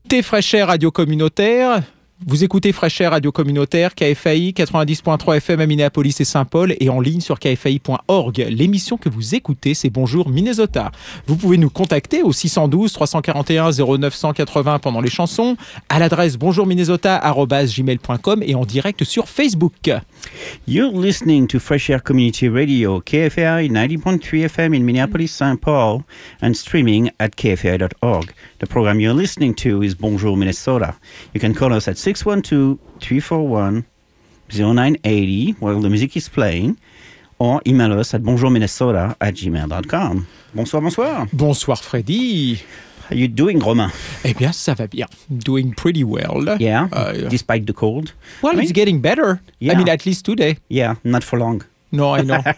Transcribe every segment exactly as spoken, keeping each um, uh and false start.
Écoutez Fresh Air Radio Communautaire. Vous écoutez Fresh Air Radio Communautaire, K F A I quatre-vingt-dix point trois F M à Minneapolis et Saint-Paul et en ligne sur K F A I point org. L'émission que vous écoutez, c'est Bonjour Minnesota. Vous pouvez nous contacter au six un deux, trois quatre un, zéro neuf huit zéro pendant les chansons, à l'adresse bonjourminnesota arobase gmail point com et en direct sur Facebook. You're listening to Fresh Air Community Radio, K F A I ninety point three F M in Minneapolis, Saint Paul, and streaming at k f a i dot org. The program you're listening to is Bonjour Minnesota. You can call us at six one two, three four one, zero nine eight zero while the music is playing, or email us at bonjourminnesota at gmail dot com. Bonsoir, bonsoir. Bonsoir Freddy. How are you doing, Romain? Eh bien, ça va bien. Doing pretty well. Yeah, uh, despite the cold. Well, I mean, it's getting better. Yeah. I mean, at least today. Yeah, not for long. No, I know.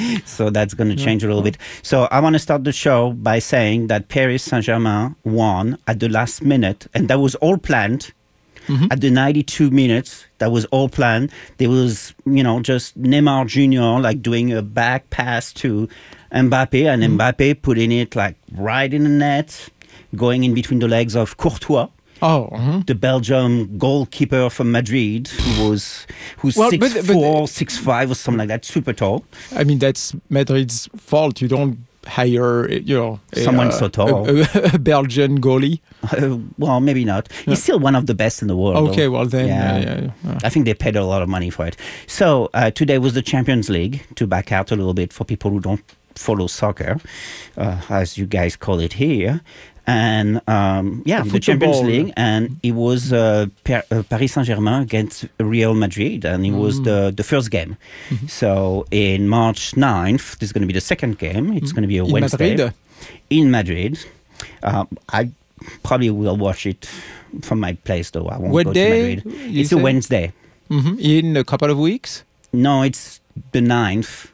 So that's going to change a little bit. So I want to start the show by saying that Paris Saint-Germain won at the last minute, and that was all planned. Mm-hmm. At the ninety-two minutes, that was all planned. There was, you know, just Neymar Junior like doing a back pass to Mbappe, and mm-hmm. Mbappe putting it like right in the net, going in between the legs of Courtois. Oh, mm-hmm. The Belgium goalkeeper from Madrid, who was who's well, six but, four, but, six five, or something like that, super tall. I mean, that's Madrid's fault. You don't hire, you know, someone a, so tall, a, a, a Belgian goalie. Uh, well, maybe not. Yeah. He's still one of the best in the world. Okay, though. well then, yeah. Uh, yeah, yeah. I think they paid a lot of money for it. So uh, today was the Champions League. To back out a little bit for people who don't follow soccer, uh, as you guys call it here. And um, yeah, the, the Champions League, and it was uh, per, uh, Paris Saint-Germain against Real Madrid, and it mm. was the, the first game. Mm-hmm. So in March ninth, this is going to be the second game. It's mm. going to be a in Wednesday. Madrid. In Madrid. Uh, I probably will watch it from my place, though. I won't what go day to Madrid. It's say? a Wednesday. Mm-hmm. In a couple of weeks? No, it's the ninth.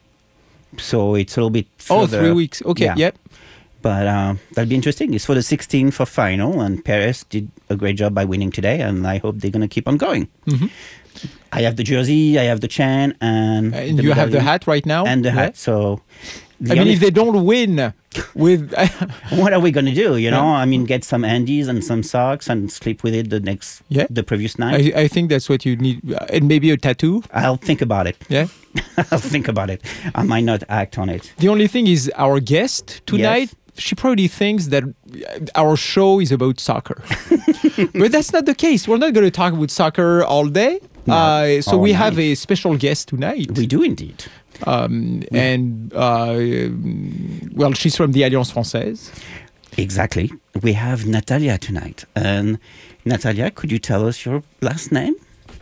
So it's a little bit further. Oh, three weeks. Okay, yeah. yep. But uh, that'll be interesting. It's for the sixteenth of final, and Paris did a great job by winning today, and I hope they're going to keep on going. Mm-hmm. I have the jersey, I have the chain, and, uh, and you have the hat right now? And the yeah. hat, so... I mean, if they don't win with... what are we going to do, you know? Yeah. I mean, get some undies and some socks and sleep with it the next, yeah. the previous night. I, I think that's what you need. And maybe a tattoo? I'll think about it. Yeah? I'll think about it. I might not act on it. The only thing is our guest tonight... Yes. She probably thinks that our show is about soccer. But that's not the case. We're not going to talk about soccer all day. No, uh, so all we night. have a special guest tonight. We do indeed. Um, yeah. And, uh, well, she's from the Alliance Française. Exactly. We have Natalia tonight. And Natalia, could you tell us your last name?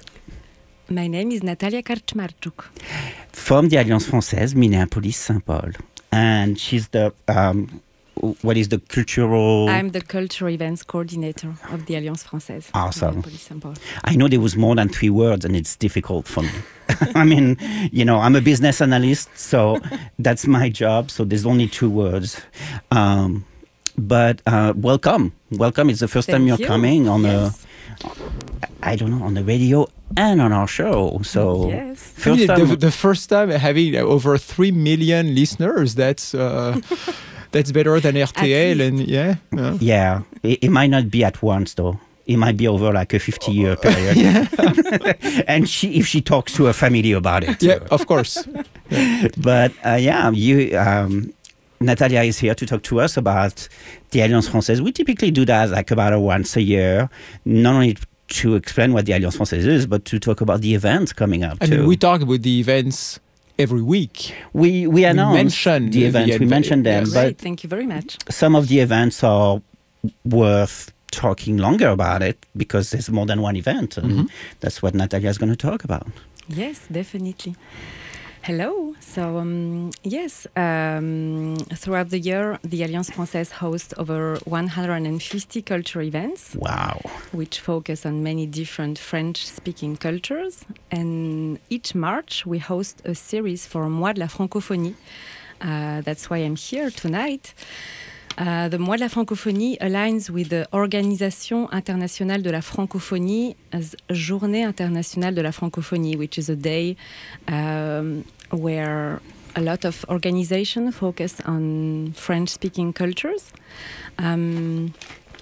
My name is Natalia Karczmarczuk. From the Alliance Française, Minneapolis, Saint Paul. And she's the... Um, what is the cultural... I'm the cultural events coordinator of the Alliance Française. Awesome. I know there was more than three words, and it's difficult for me. I mean, you know, I'm a business analyst, so that's my job. So there's only two words. Um, but uh, welcome. Welcome. It's the first Thank time you're you. coming on yes. a... I don't know, on the radio and on our show. So yes. first I mean, time... the, the first time having over three million listeners, that's... Uh, That's better than R T L, and yeah. Yeah, yeah. It, it might not be at once, though. It might be over like a fifty-year period. Yeah. And she, if she talks to her family about it. Yeah, of course. Yeah. But uh, yeah, you, um, Natalia is here to talk to us about the Alliance Française. We typically do that like about once a year, not only to explain what the Alliance Française is, but to talk about the events coming up. I too. mean, we talk about the events every week. We we announce mention the, the events. The we mention them, yes. but Great, thank you very much. Some of the events are worth talking longer about it because there's more than one event, and mm-hmm. that's what Natalia is going to talk about. Yes, definitely. Hello. So, um, yes, um, throughout the year, the Alliance Française hosts over one hundred fifty cultural events. Wow. Which focus on many different French-speaking cultures. And each March, we host a series for Mois de la Francophonie. Uh, that's why I'm here tonight. Uh, the Mois de la Francophonie aligns with the Organisation Internationale de la Francophonie as Journée Internationale de la Francophonie, which is a day um, where a lot of organizations focus on French-speaking cultures. Um,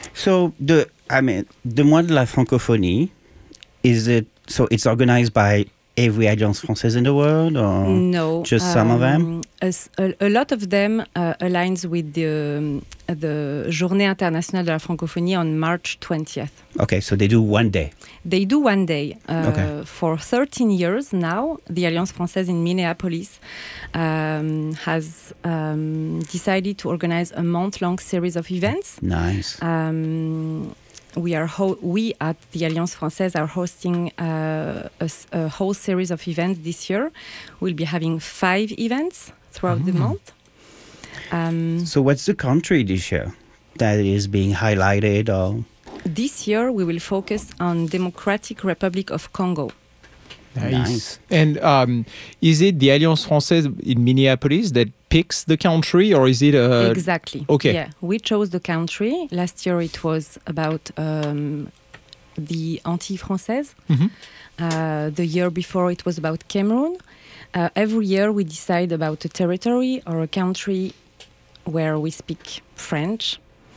So the, I mean, the Mois de la Francophonie, is it, so it's organized by every Alliance Française in the world, or no, just some of them? um, A, s- a- a lot of them uh, aligns with the, um, the Journée Internationale de la Francophonie on March twentieth. Okay, so they do one day. They do one day. Uh, Okay. For thirteen years now, the Alliance Française in Minneapolis um, has um, decided to organize a month-long series of events. Nice. Um, we are ho- we at the Alliance Française are hosting uh, a, s- a whole series of events this year. We'll be having five events throughout the month. Um, So what's the country this year that is being highlighted, or? this year we will focus on Democratic Republic of Congo. Nice. And um, is it the Alliance Française in Minneapolis that picks the country, or is it a... Exactly. okay. Yeah, we chose the country. Last year it was about um, the Antilles Françaises. Mhm. Uh, the year before it was about Cameroon. Uh, every year we decide about a territory or a country where we speak French.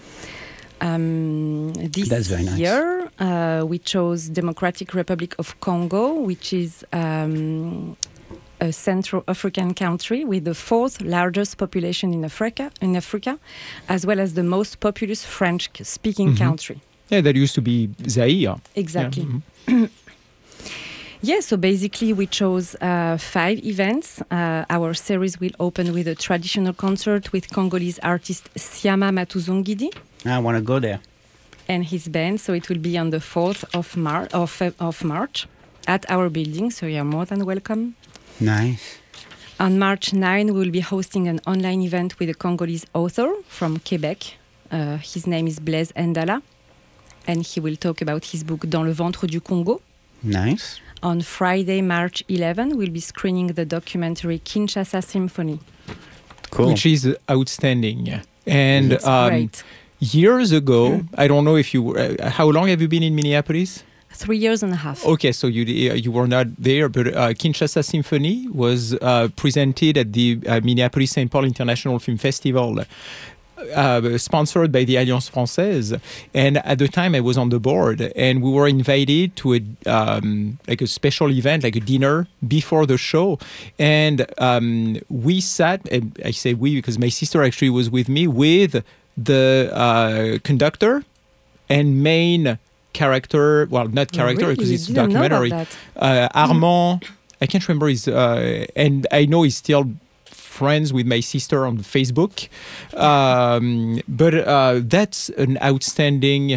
Um, this That's very nice. year uh, we chose Democratic Republic of Congo, which is um, a Central African country with the fourth largest population in Africa, in Africa, as well as the most populous French-speaking Mhm. country. Yeah, that used to be Zaire. Exactly. Yeah, mhm. Yeah, so basically we chose uh, five events. Uh, our series will open with a traditional concert with Congolese artist Siama Matuzongidi I want to go there. and his band. So it will be on the fourth of, Mar- of, of March at our building. So you're more than welcome. Nice. On March ninth, we will be hosting an online event with a Congolese author from Quebec. Uh, his name is Blaise Ndala, and he will talk about his book Dans le ventre du Congo. Nice. On Friday, March eleventh, we'll be screening the documentary Kinshasa Symphony. Cool. Which is outstanding. And It's um, great. years ago, I don't know if you were, uh, how long have you been in Minneapolis? Three years and a half. Okay, so you uh, you were not there, but uh, Kinshasa Symphony was uh, presented at the uh, Minneapolis Saint Paul International Film Festival, uh, sponsored by the Alliance Française. And at the time, I was on the board, and we were invited to a um, like a special event, like a dinner before the show. And um, we sat, and I say we because my sister actually was with me, with the uh, conductor and main character, well, not character Really? because You it's a didn't know about documentary. that. Uh, Armand, I can't remember his, uh, and I know he's still friends with my sister on Facebook. Um, but uh, that's an outstanding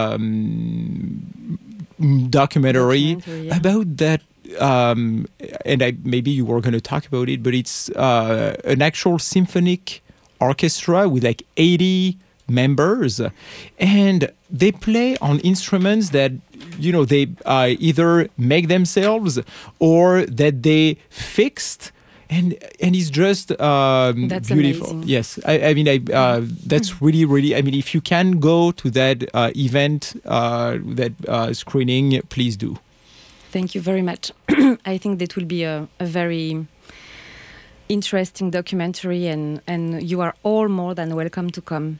um, documentary, Documentary, yeah. about that. Um, and I, maybe you were going to talk about it, but it's uh, an actual symphonic orchestra with like eighty members, and they play on instruments that, you know, they uh, either make themselves or that they fixed, and and it's just um, That's beautiful. amazing. Yes, I, I mean, I, uh, that's really, really. I mean, if you can go to that uh, event, uh, that uh, screening, please do. Thank you very much. I think that will be a, a very interesting documentary, and, and you are all more than welcome to come.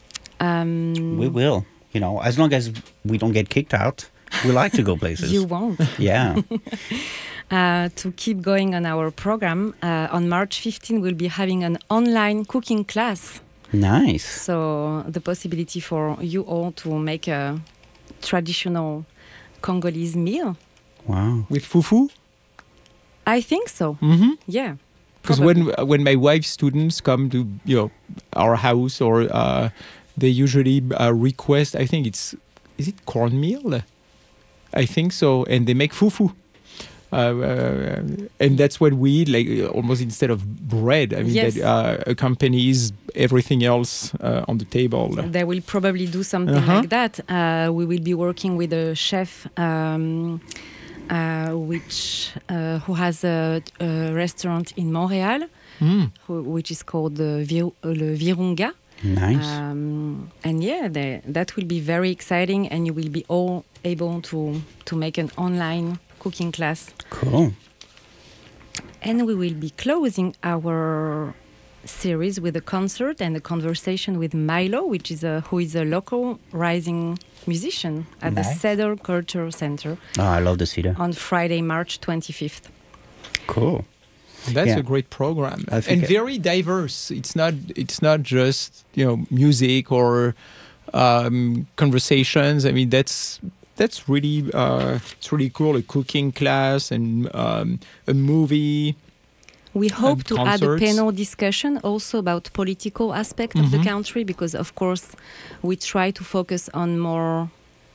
Um, We will. You know, as long as we don't get kicked out, we like to go places. You won't. Yeah. Uh, to keep going on our program, uh, on March fifteenth, we'll be having an online cooking class. Nice. So the possibility for you all to make a traditional Congolese meal. Wow. With fufu? I think so. Mm-hmm. Yeah. Because probably. when when my wife's students come to, you know, our house, or uh, they usually uh, request, I think it's, is it cornmeal? I think so, and they make fufu. Uh, uh, and that's what we eat, like almost instead of bread. I mean, Yes. that uh, accompanies everything else uh, on the table. They will probably do something Uh-huh. like that. Uh, we will be working with a chef um, uh, which uh, who has a, a restaurant in Montreal, Mm. who, which is called the Vir- uh, Le Virunga. Nice. Um, and yeah, they, that will be very exciting, and you will be all able to to make an online cooking class. Cool. And we will be closing our series with a concert and a conversation with Milo, which is a who is a local rising musician at Nice. the Cedar Culture Center Oh, I love the cedar. on Friday, March twenty-fifth. Cool. That's Yeah. a great program I think and it- very diverse. It's not it's not just you know music or um, conversations. I mean that's that's really uh, it's really cool. A cooking class and um, a movie. We hope And to add a concerts. panel discussion also about political aspect of the Mhm. country, because of course we try to focus on more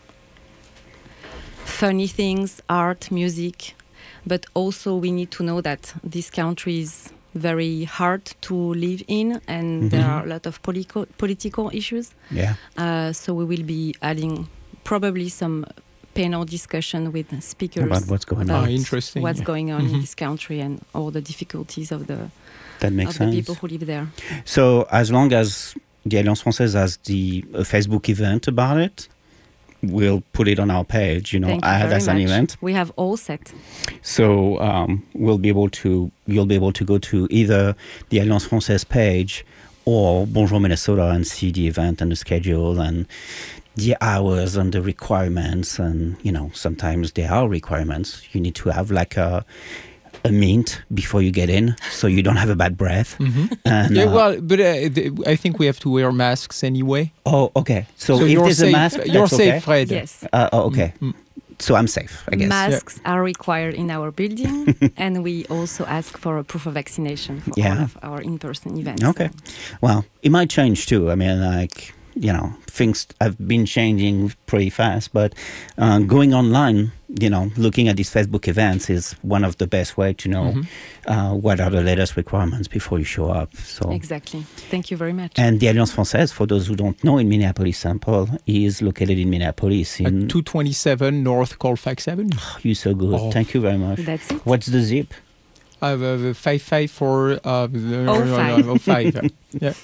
funny things, art, music, but also we need to know that this country is very hard to live in, and there are a lot of political political issues. Yeah. Uh, so we will be adding probably some panel discussion with speakers About what's going about on. Ah, interesting. what's going on Mhm. in this country and all the difficulties of the That makes of the sense. people who live there. So as long as the Alliance Française has the a Facebook event about it, we'll put it on our page. You know, Thank you add very as an much. event. We have all set. So um, we'll be able to. You'll be able to go to either the Alliance Française page or Bonjour Minnesota and see the event and the schedule and the hours and the requirements. And you know, sometimes there are requirements. You need to have like a a mint before you get in, so you don't have a bad breath. Mhm. And, Yeah, uh, well, but uh, th- I think we have to wear masks anyway. oh, okay. So, So if you're there's safe. a mask, You're that's okay. safe, Fred. Yes. Uh, oh, okay. Mm. So I'm safe, I guess. Masks are required in our building, and we also ask for a proof of vaccination for Yeah. all of our in-person events. Okay. Well, it might change too. I mean, like, you know, things have been changing pretty fast, but uh, going online, you know, looking at these Facebook events is one of the best way to know Mhm. uh, what are the latest requirements before you show up. So. Exactly. Thank you very much. And the Alliance Française, for those who don't know, in Minneapolis-Saint Paul, is located in Minneapolis. In At two twenty-seven North Colfax Avenue. you're so good. Oh. Thank you very much. That's it. What's the zip? I have a five five four uh, Oh five. oh five. Yeah,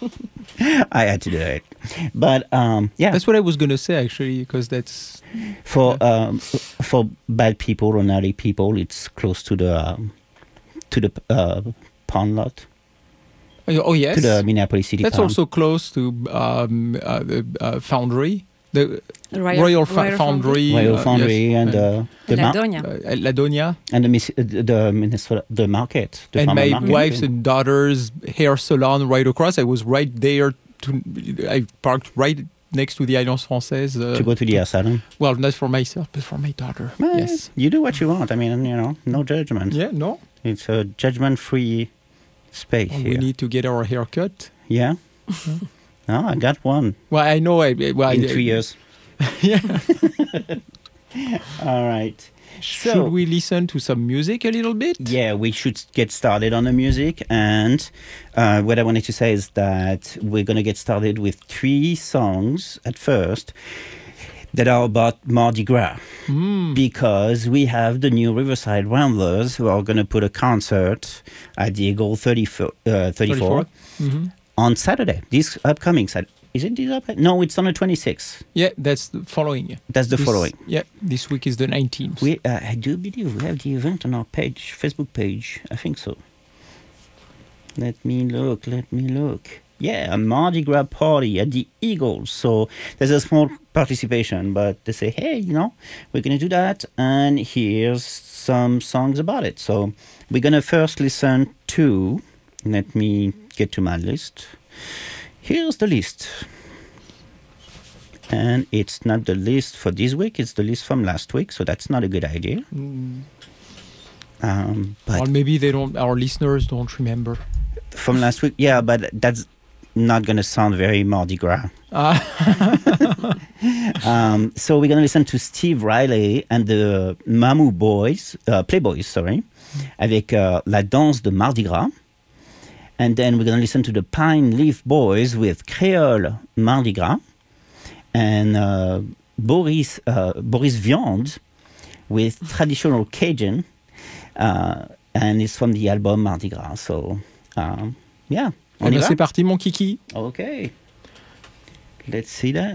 I had to do it, but um, yeah. that's what I was gonna say actually, because that's For um, for bad people or naughty people, it's close to the um, to the uh, pond lot, oh yes. to the Minneapolis City That's Pond. also close to um, uh, the uh, Foundry, the Royal, Royal, Fa- Foundry, Royal uh, Foundry yes, and uh, the mar- Ladonia. uh, Ladonia, and the Miss- uh, the Minnesota the market, the and farmer my market. wife's and daughter's hair salon right across. I was right there. To I parked right next to the Alliance Française. Uh, to go to the hair salon. well, not for myself, but for my daughter. Well, Yes. you do what you want. I mean, you know, no judgment. Yeah. No. It's a judgment-free space Well, here. we need to get our hair cut. Yeah. Oh, I got one Well, I know. I, well, in I, three years. Yeah. All right. So- Should we listen to some music a little bit? Yeah, we should get started on the music. And uh, what I wanted to say is that we're going to get started with three songs at first that are about Mardi Gras. Mm. Because we have the new Riverside Ramblers who are going to put a concert at the Eagle thirty-four, uh, thirty-four Mm-hmm. on Saturday, this upcoming Saturday. Is it this up? No, it's on the twenty-sixth. Yeah, that's the following. That's the This- following. Yeah, this week is the nineteenth. We, uh, I do believe we have the event on our page, Facebook page. I think so. Let me look. Let me look. Yeah, a Mardi Gras party at the Eagles. So there's a small participation, but they say, hey, you know, we're going to do that, and here's some songs about it. So we're going to first listen to, let me get to my list. Here's the list. And it's not the list for this week, it's the list from last week, so that's not a good idea. Mm. Um, but Or maybe they don't. Our listeners don't remember. from last week, yeah, but that's not going to sound very Mardi Gras. Ah. Um, so we're going to listen to Steve Riley and the Mamou Boys, uh, Playboys, sorry, avec uh, La Danse de Mardi Gras. And then we're going to listen to the Pine Leaf Boys with Creole Mardi Gras. And uh, Boris, uh, Boris Viande with Traditional Cajun. Uh, and it's from the album Mardi Gras. So, um, yeah. Eh On y ben, va? c'est parti, mon kiki. Okay. Let's see that.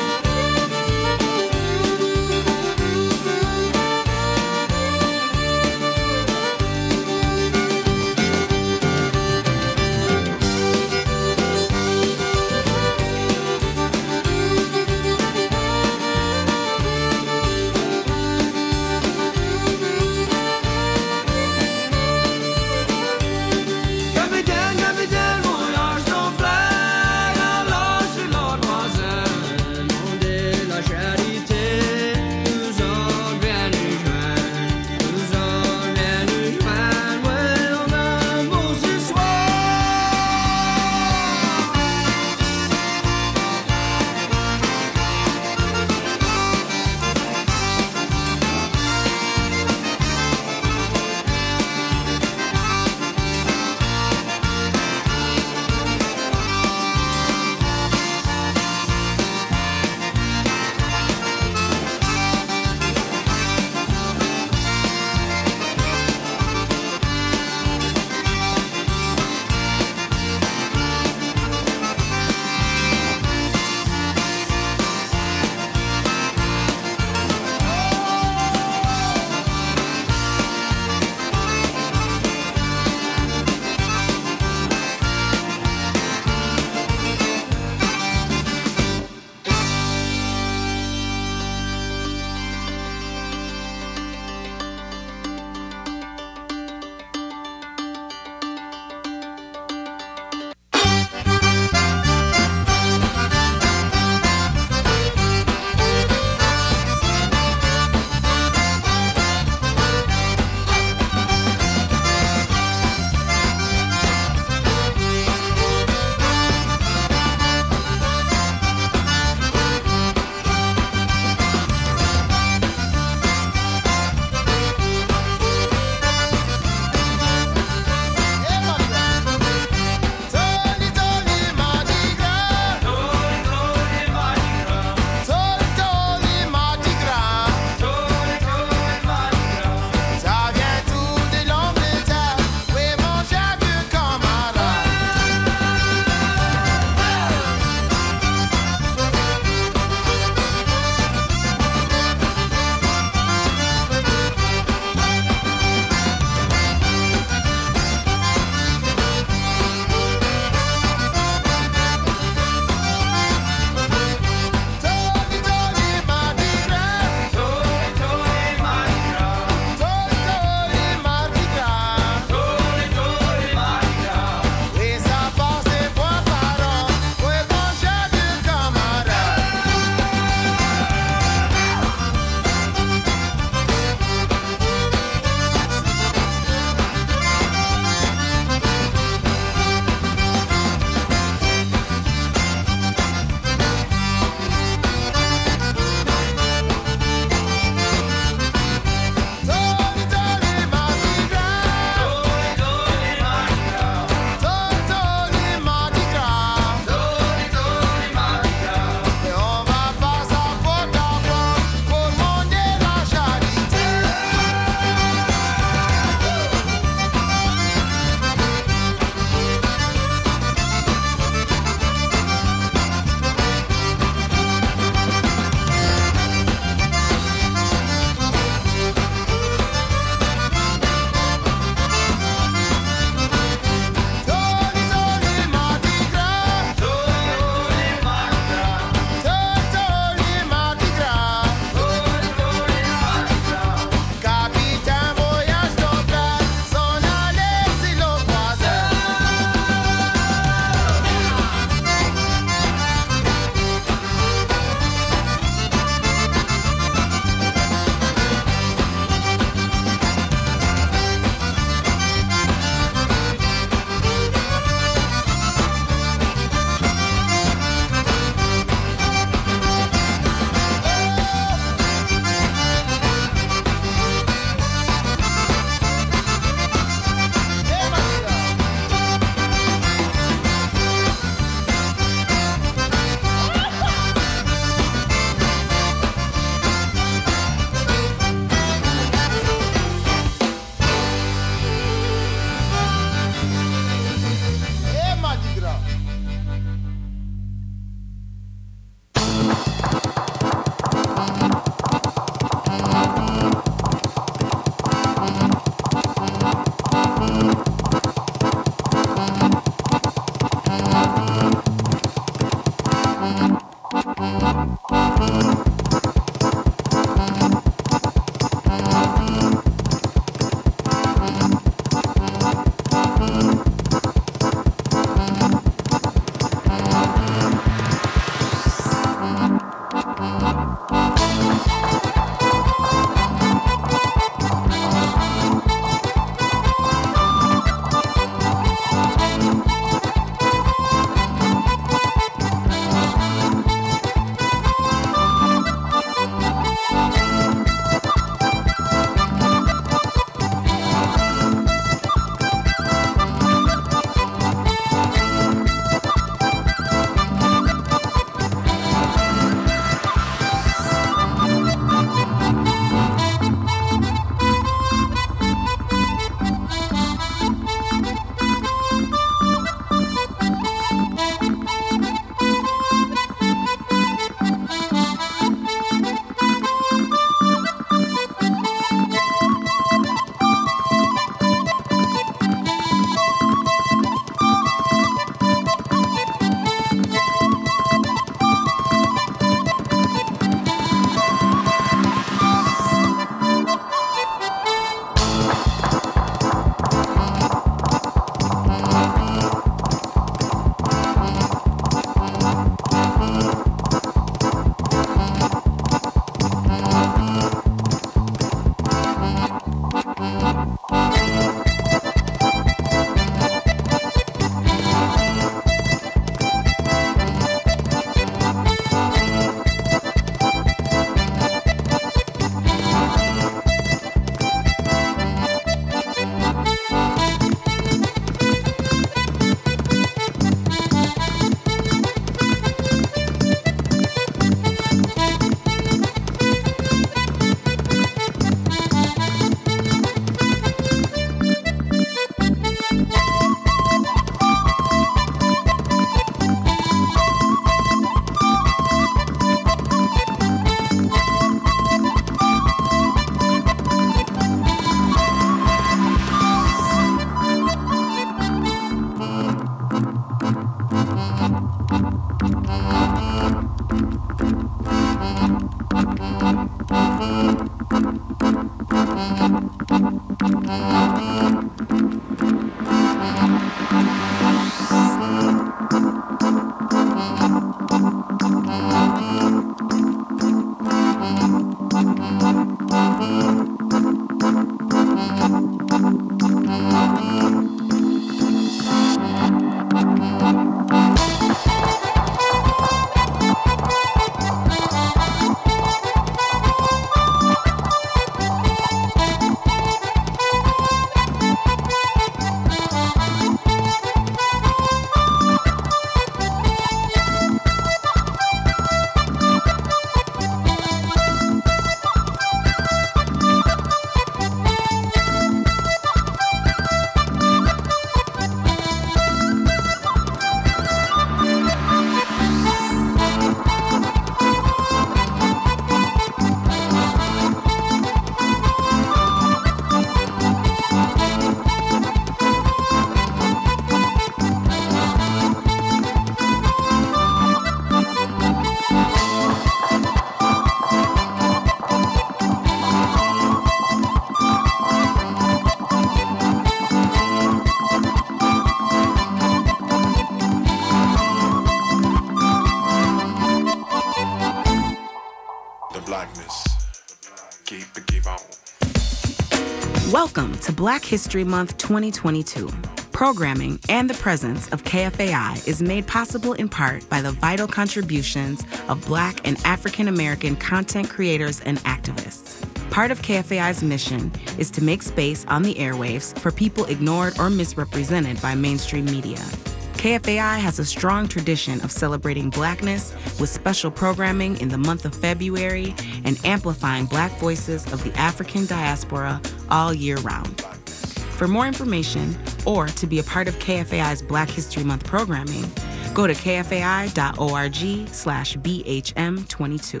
the blackness. Keep it, keep on. Welcome to Black History Month twenty twenty-two. Programming and the presence of K F A I is made possible in part by the vital contributions of Black and African American content creators and activists. Part of K F A I's mission is to make space on the airwaves for people ignored or misrepresented by mainstream media. K F A I has a strong tradition of celebrating Blackness with special programming in the month of February and amplifying Black voices of the African diaspora all year round. For more information or to be a part of K F A I's Black History Month programming, go to k f a i dot org slash b h m twenty-two.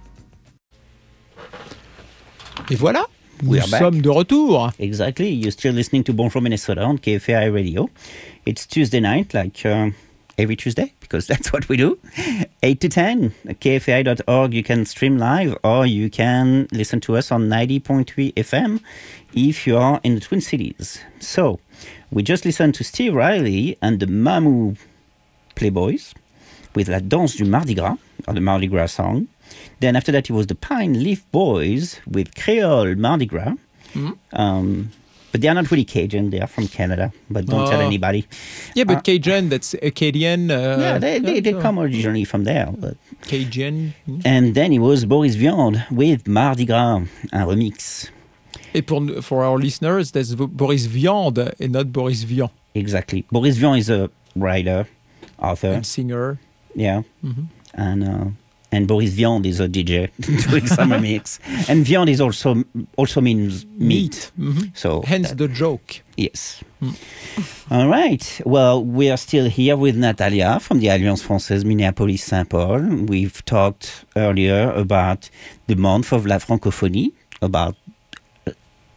Et voilà, nous We are back. sommes de retour. Exactly. You're still listening to Bonjour Minnesota on K F A I Radio. It's Tuesday night, like uh, every Tuesday, because that's what we do. eight to ten, k f a i dot org. You can stream live or you can listen to us on ninety point three F M if you are in the Twin Cities. So, we just listened to Steve Riley and the Mamou Playboys with La Danse du Mardi Gras, or the Mardi Gras song. Then after that, it was the Pine Leaf Boys with Creole Mardi Gras. Mm. Um, but they are not really Cajun. They are from Canada, but don't Oh. tell anybody. Yeah, but Uh, Cajun, that's Acadian. Uh, yeah, they, they, they so come originally from there. But. Cajun. And then it was Boris Viande with Mardi Gras, un remix. Et pour, for our listeners, that's Boris Viande and not Boris Vian, Exactly. Boris Vian is a writer, author, and singer. yeah. Mhm. And uh, and Boris Viande is a D J doing some remix. And Viande is also also means meat. Mhm. So Hence that- the joke. yes. All right. Well, we are still here with Natalia from the Alliance Française Minneapolis-Saint Paul. We've talked earlier about the month of la francophonie, about uh,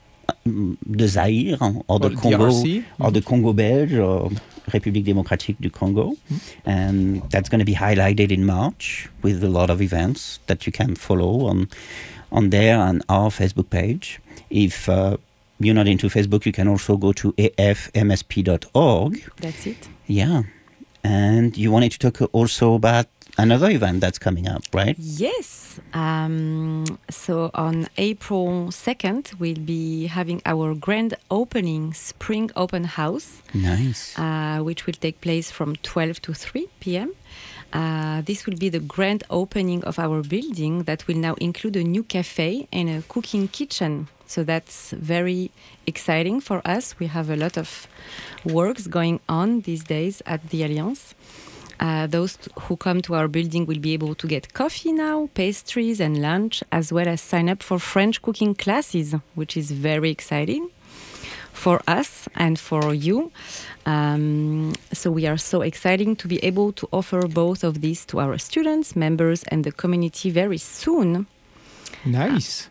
the Zaïre or the Or Congo, D R C. or the Congo Belge or République démocratique du Congo. And that's going to be highlighted in March with a lot of events that you can follow on on there and our Facebook page. If uh, you're not into Facebook, you can also go to a f m s p dot org. That's it. Yeah. And you wanted to talk also about another event that's coming up, right? Yes. Um, so on April second, we'll be having our grand opening spring open house, Nice. uh, which will take place from twelve to three p.m. Uh, this will be the grand opening of our building that will now include a new cafe and a cooking kitchen. So that's very exciting for us. We have a lot of works going on these days at the Alliance. Uh, those t- who come to our building will be able to get coffee now, pastries and lunch, as well as sign up for French cooking classes, which is very exciting for us and for you. Um, so we are so excited to be able to offer both of these to our students, members, and the community very soon. Nice.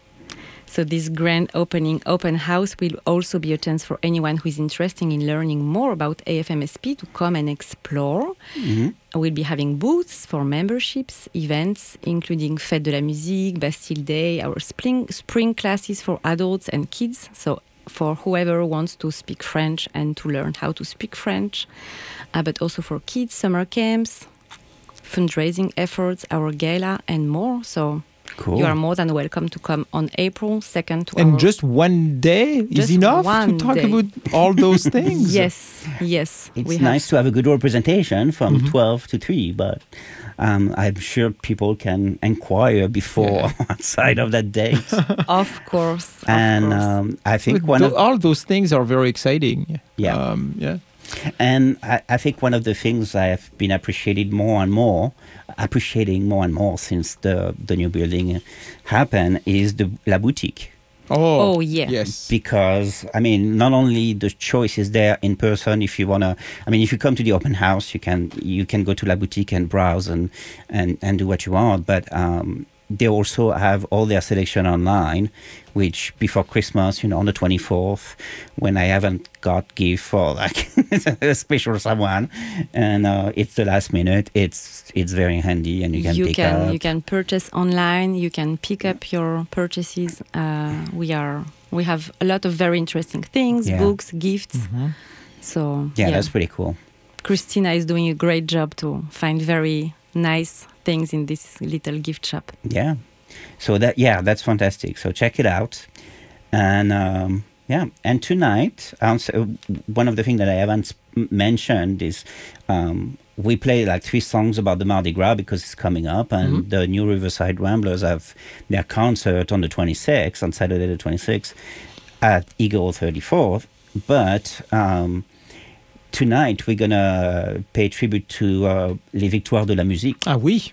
So this grand opening open house will also be a chance for anyone who is interested in learning more about A F M S P to come and explore. Mhm. We'll be having booths for memberships, events, including Fête de la Musique, Bastille Day, our spring, spring classes for adults and kids. So for whoever wants to speak French and to learn how to speak French, uh, but also for kids, summer camps, fundraising efforts, our gala, and more. So Cool. you are more than welcome to come on April second to And our... just one day is Just enough to one talk day. about all those things? Yes, yes. It's we nice to have a good representation from Mhm. twelve to three, but um, I'm sure people can inquire before outside of that date. have, of course, of and course. um, I think But one tho- of all those things are very exciting. Yeah. Um, yeah. and I, I think one of the things I have been appreciated more and more, appreciating more and more since the the new building happened is the La Boutique. Oh, Oh, yeah. Yes. Because I mean, not only the choice is there in person. If you wanna, I mean, if you come to the open house, you can you can go to La Boutique and browse and and, and do what you want. But um, they also have all their selection online, which before Christmas, you know, on the twenty-fourth, when I haven't got gift for like a special someone, and uh, it's the last minute, it's it's very handy, and you can you pick can up. you can purchase online. You can pick up your purchases. Uh, we are we have a lot of very interesting things, Yeah. books, gifts. Mhm. So yeah, that's pretty cool. Christina is doing a great job to find very nice things in this little gift shop. Yeah. So that yeah, that's fantastic. So check it out, and um, yeah, and tonight, also, one of the things that I haven't mentioned is um, we play like three songs about the Mardi Gras because it's coming up, and mm-hmm. the New Riverside Ramblers have their concert on the twenty-sixth, on Saturday the twenty-sixth, at Eagle thirty-fourth. But um, tonight we're gonna pay tribute to uh, Les Victoires de la Musique. Ah oui.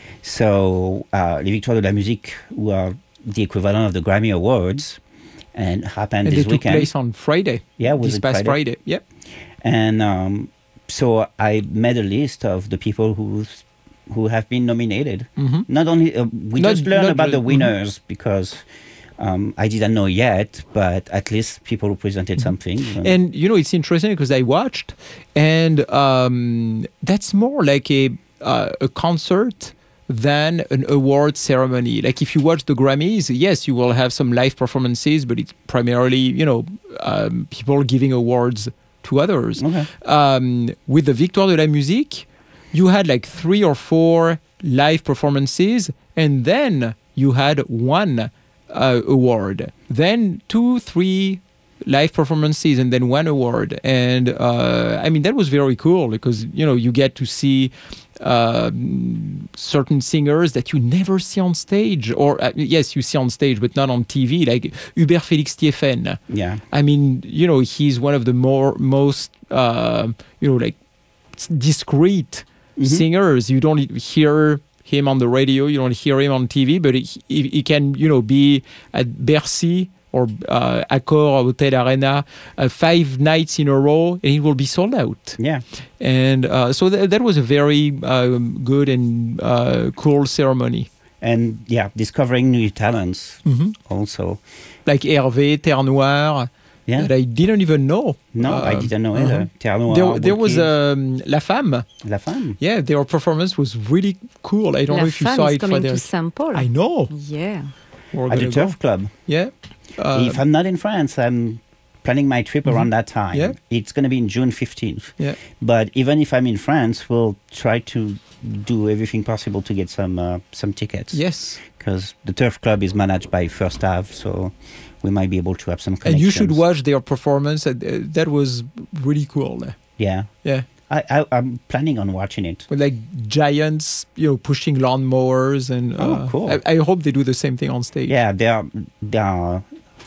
So, uh, Les Victoires de la Musique, who are the equivalent of the Grammy Awards, and happened and this they took weekend. place on Friday. Yeah, was this it past Friday? Friday. Yep. And um, so I made a list of the people who who have been nominated. Mm-hmm. Not only uh, we not, just learned about just, the winners mm-hmm. because. Um, I didn't know yet, but at least people who presented something. And, you know, it's interesting because I watched, and um, that's more like a uh, a concert than an award ceremony. Like if you watch the Grammys, yes, you will have some live performances, but it's primarily, you know, um, people giving awards to others. Okay. Um, with the Victoire de la Musique, you had like three or four live performances, and then you had one Uh, award, then two, three live performances, and then one award. And uh, I mean, that was very cool because, you know, you get to see uh, certain singers that you never see on stage, or uh, yes, you see on stage, but not on T V, like Hubert Félix Thiéfaine. Yeah. I mean, you know, he's one of the more most, uh, you know, like discreet mm-hmm. singers. You don't hear him on the radio, you don't hear him on T V, but he, he, he can, you know, be at Bercy or uh, Accor Hotel Arena uh, five nights in a row, and it will be sold out. Yeah. And uh, so th- that was a very um, good and uh, cool ceremony. And yeah, discovering new talents mm-hmm. also. Like Hervé, Terre Noire. Yeah. That I didn't even know. No, uh, I didn't know either. Uh-huh. Terre Noire, there there was um, La Femme. La Femme. Yeah, their performance was really cool. I don't La know if you Femme saw is it. coming for to Saint Paul. I know. Yeah. We're At the Turf go. Club. Yeah. Uh, if I'm not in France, I'm planning my trip mm-hmm. around that time. Yeah. It's going to be in June fifteenth. Yeah. But even if I'm in France, we'll try to do everything possible to get some uh, some tickets. Yes. Because the Turf Club is managed by First Ave, so we might be able to have some connections. And you should watch their performance. Uh, that was really cool. Yeah. Yeah. I, I, I'm planning on watching it. With like giants, you know, pushing lawnmowers. And uh, oh, cool. I, I hope they do the same thing on stage. Yeah, they are, they are,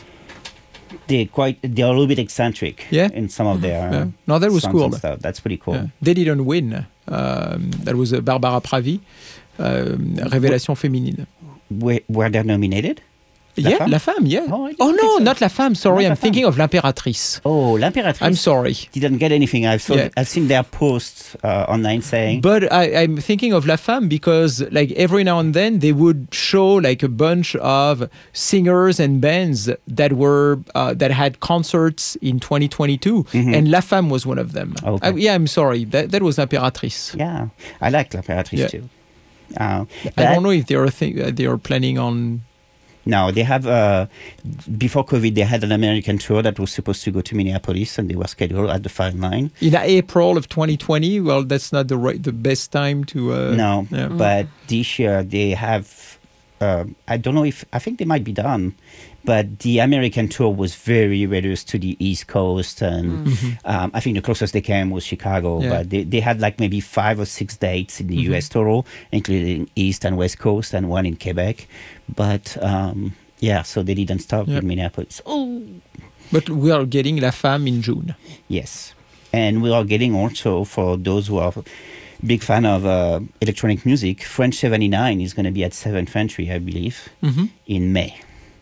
they're quite, they're a little bit eccentric yeah. in some of their yeah. No, that was cool. Stuff. That's pretty cool. Yeah. They didn't win. Um, that was uh, Barbara Pravi, um, Révélation féminine. Were, were they nominated? La yeah, Femme? La Femme, yeah. Oh, oh no, so. not La Femme. Sorry, not I'm thinking of L'Impératrice. Oh, L'Impératrice. I'm sorry. Didn't get anything. I've, saw, yeah. I've seen their posts uh, online saying. But I, I'm thinking of La Femme because, like, every now and then they would show like a bunch of singers and bands that were uh, that had concerts in twenty twenty-two, mm-hmm. and La Femme was one of them. Okay. I, yeah, I'm sorry. That that was L'Impératrice. Yeah, I like L'Impératrice yeah. too. Uh, I don't know if they are think they are planning on. No, they have, uh, before COVID, they had an American tour that was supposed to go to Minneapolis, and they were scheduled at the Fine Line. In April of twenty twenty, well, that's not the right, the best time to... Uh, no, yeah. but this year they have, uh, I don't know if, I think they might be done, but the American tour was very reduced to the East Coast, and mm-hmm. um, I think the closest they came was Chicago, yeah. but they, they had like maybe five or six dates in the mm-hmm. U S total, including East and West Coast, and one in Quebec. But um, yeah, so they didn't stop yep. in Minneapolis. Oh. But we are getting La Femme in June. Yes. And we are getting also, for those who are big fan of uh, electronic music, French seventy-nine is going to be at seventh Century, I believe, mm-hmm. in May.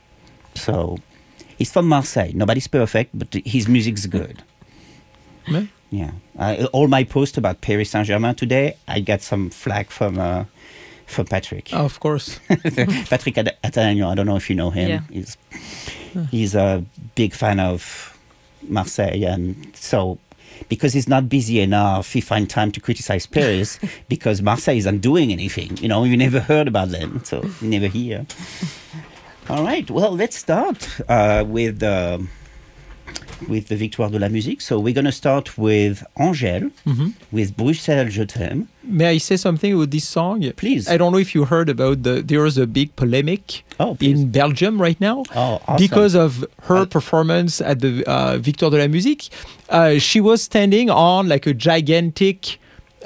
So he's from Marseille. Nobody's perfect, but his music's good. Yeah. yeah. Uh, all my posts about Paris Saint-Germain today, I got some flack from... Uh, For Patrick. Oh, of course. Patrick Attagnan, I don't know if you know him. Yeah. He's, he's a big fan of Marseille. And so, because he's not busy enough, he finds time to criticize Paris because Marseille isn't doing anything. You know, you never heard about them. So, you never hear. All right. Well, let's start uh, with uh, with the Victoire de la Musique. So we're going to start with Angèle, Mm-hmm. with Bruxelles Je t'aime. May I say something about this song? Please. I don't know if you heard about the. There is a big polemic Oh, please. in Belgium right now Oh, awesome. because of her Uh, performance at the uh, Victoire de la Musique. Uh, she was standing on like a gigantic.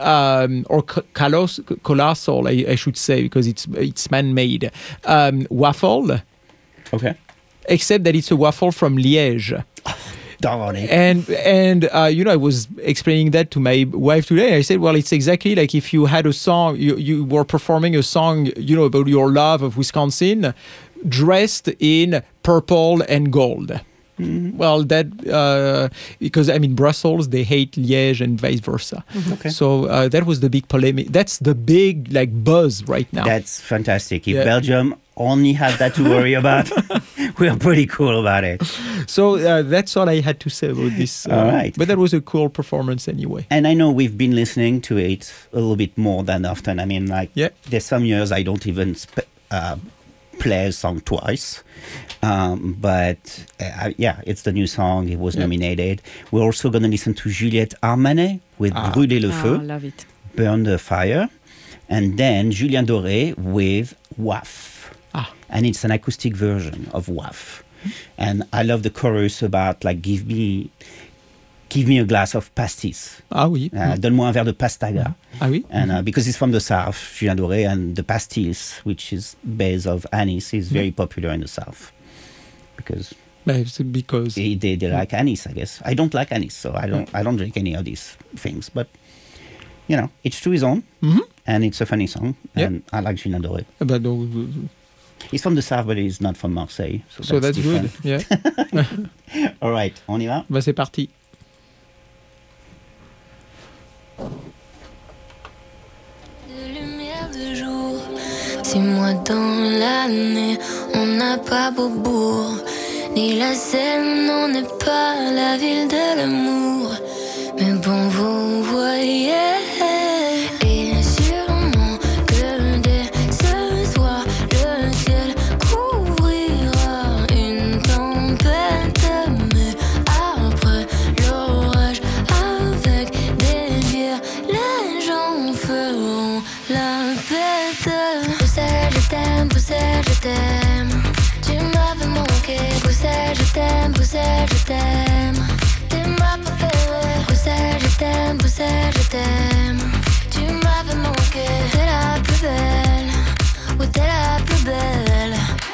Um, or c- colos- colossal, I, I should say, because it's it's man-made um, waffle, Okay. except that it's a waffle from Liège. Darn it. And and uh, you know, I was explaining that to my wife today. And I said, well, it's exactly like if you had a song, you you were performing a song, you know, about your love of Wisconsin, dressed in purple and gold. Mm-hmm. Well, that uh, because I mean Brussels, they hate Liège and vice versa. Okay. So uh, that was the big polemic. That's the big like buzz right now. That's fantastic. If Yeah. Belgium only had that to worry about, we are pretty cool about it. So uh, that's all I had to say about this. Uh, All right. But that was a cool performance anyway. And I know we've been listening to it a little bit more than often. I mean, like, Yeah. there's some years I don't even sp- uh, play a song twice. Um, but uh, yeah, it's the new song. It was Yeah. nominated. We're also going to listen to Juliette Armanet with Ah. Brûler le Oh, feu, love it. Burn the Fire. And then Julien Doré with W A F. Ah. And it's an acoustic version of W A F. And I love the chorus about, like, give me, give me a glass of pastis. Ah oui. Uh, Donne-moi un verre de pastaga. Ah oui. And uh, because he's from the south, Julien Doré, and the pastis, which is base of anise, is very popular in the south. Because But it's because they, they, they like anise, I guess. I don't like anise, so I don't I don't drink any of these things. But, you know, each to his own. Mhm. And it's a funny song. Yeah. And I like Julien Doré. But, uh, He's from the south, but he's not from Marseille. So, so that's, different. good. Yeah. All right, on y va? Bah c'est parti. De lumière de jour, six mois dans l'année, on n'a pas Beaubourg, ni la Seine, on n'est pas la ville de l'amour. Mais bon, vous voyez, et sûrement que dès ce soir, le ciel couvrira une tempête. Mais après l'orage, avec des bières, les gens feront la fête. Bruxelles, je t'aime, Bruxelles, je t'aime. Tu m'avais manqué, Bruxelles, je t'aime, Bruxelles, je t'aime. T'es ma préférée. Bruxelles, je t'aime, Bruxelles, je t'aime. Tu m'avais manqué. T'es la plus belle, oui t'es la plus belle.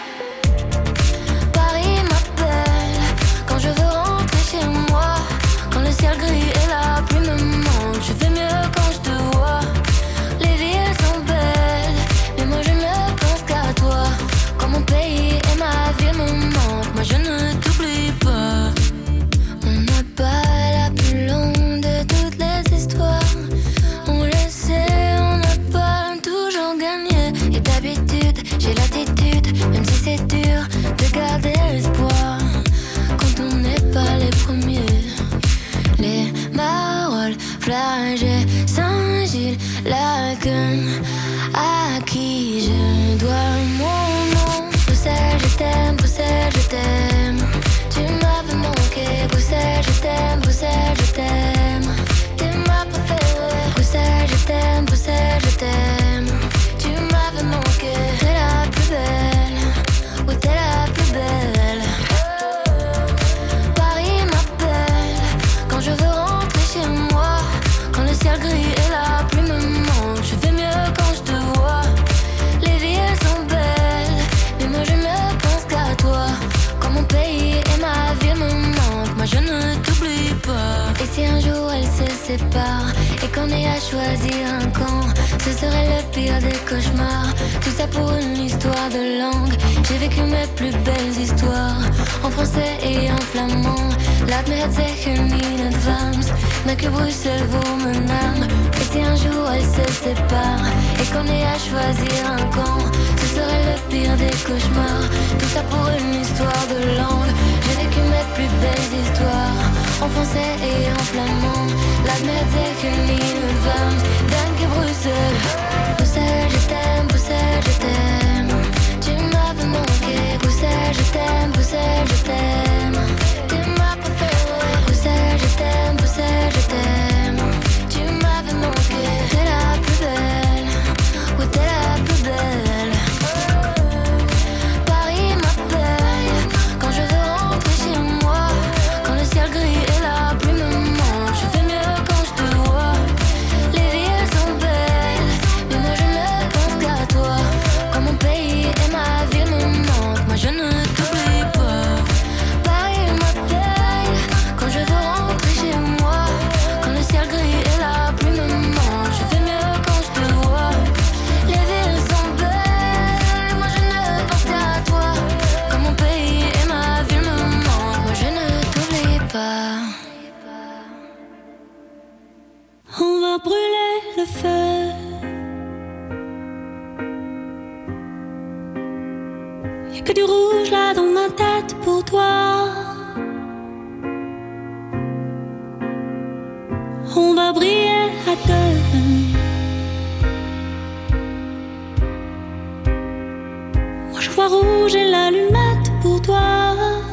Paris m'appelle quand je veux rentrer chez moi. Quand le ciel gris et la pluie me manquent, je vais mieux quand je te vois. Les villes sont belles, mais moi je ne pense qu'à toi. Quand mon pays et ma ville me manquent, moi je ne t'oublie pas. On n'a pas la plus longue de toutes les histoires. On le sait, on n'a pas toujours gagné. Et d'habitude, j'ai l'attitude, même si c'est dur, de garder l'espoir. Quand on n'est pas les premiers. Les paroles flagées, Saint-Gilles, Laken, à qui je dois mon nom. Bruxelles, je t'aime, Bruxelles, je t'aime. Tu m'avais manqué, Bruxelles, je t'aime, Bruxelles, je t'aime. T'es ma préférée. Bruxelles, je t'aime, Bruxelles, je t'aime. Tu m'avais manqué. T'es la plus belle, oui t'es la plus belle. Paris m'appelle quand je veux rentrer chez moi. Quand le ciel gris et la pluie me manquent, je vais mieux quand je te vois. Les villes sont belles, mais moi je ne pense qu'à toi. Quand mon pays et ma ville me manquent, moi je ne t'oublie pas. Et si un jour elles se séparent et qu'on ait à choisir un camp, ce serait le pire des cauchemars. Tout ça pour une histoire de langue. J'ai vécu mes plus belles histoires en français et en flamand. Laat me het zeggen in advance, mais que Bruxelles vous menarme. Et si un jour elles se séparent et qu'on ait à choisir un camp, ce serait le pire des cauchemars. Tout ça pour une histoire de langue. J'ai vécu mes plus belles histoires en français et en flamand. Laat me het zeggen in advance, dank je Bruxelles. Bruxelles, je t'aime, Bruxelles, je t'aime. Tu m'avais manqué, Bruxelles, je t'aime, Bruxelles, je t'aime. T'es ma préférée. Y'a que du rouge là dans ma tête pour toi. On va briller à deux. Moi je vois rouge et l'allumette pour toi.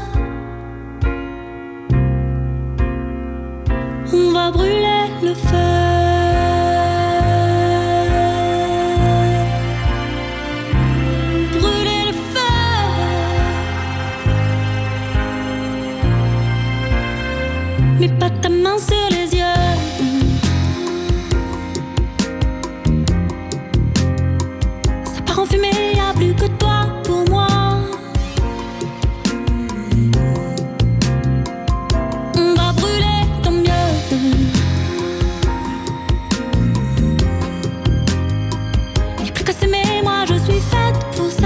On va brûler le feu. Brûler le feu. Mais pas ta main sur les yeux. Ça part en fumée, y'a plus que toi pour moi. On va brûler tant mieux. Y'a plus qu'à s'aimer, moi je suis faite pour ça.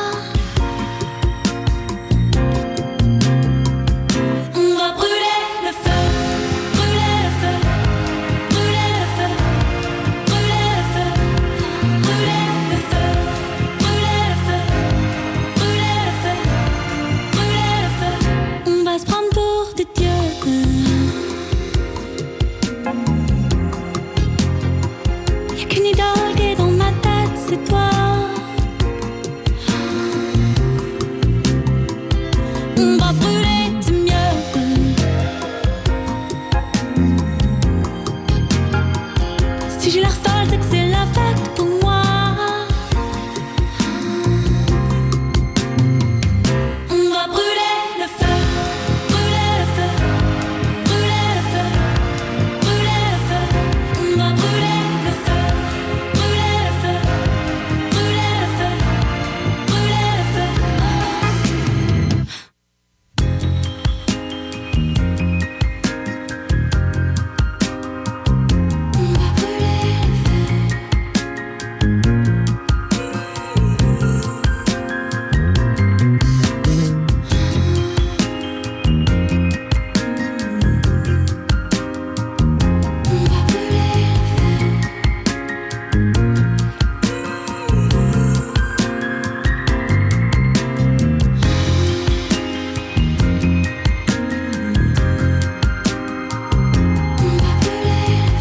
On va brûler le feu, brûler le feu, brûler le feu, brûler le feu, brûler le feu, brûler le feu, brûler le feu, brûler le feu. On va se prendre pour des dieux. Y'a qu'une idole qui est dans ma tête, c'est toi. On va brûler, c'est mieux. Si j'ai l'air folle, c'est que c'est la fête pour moi. On va brûler le feu, brûler le feu, brûler le feu, brûler le feu. On va brûler le feu, brûler le feu, brûler le feu, brûler le feu. On va brûler le feu. On va brûler le On va brûler le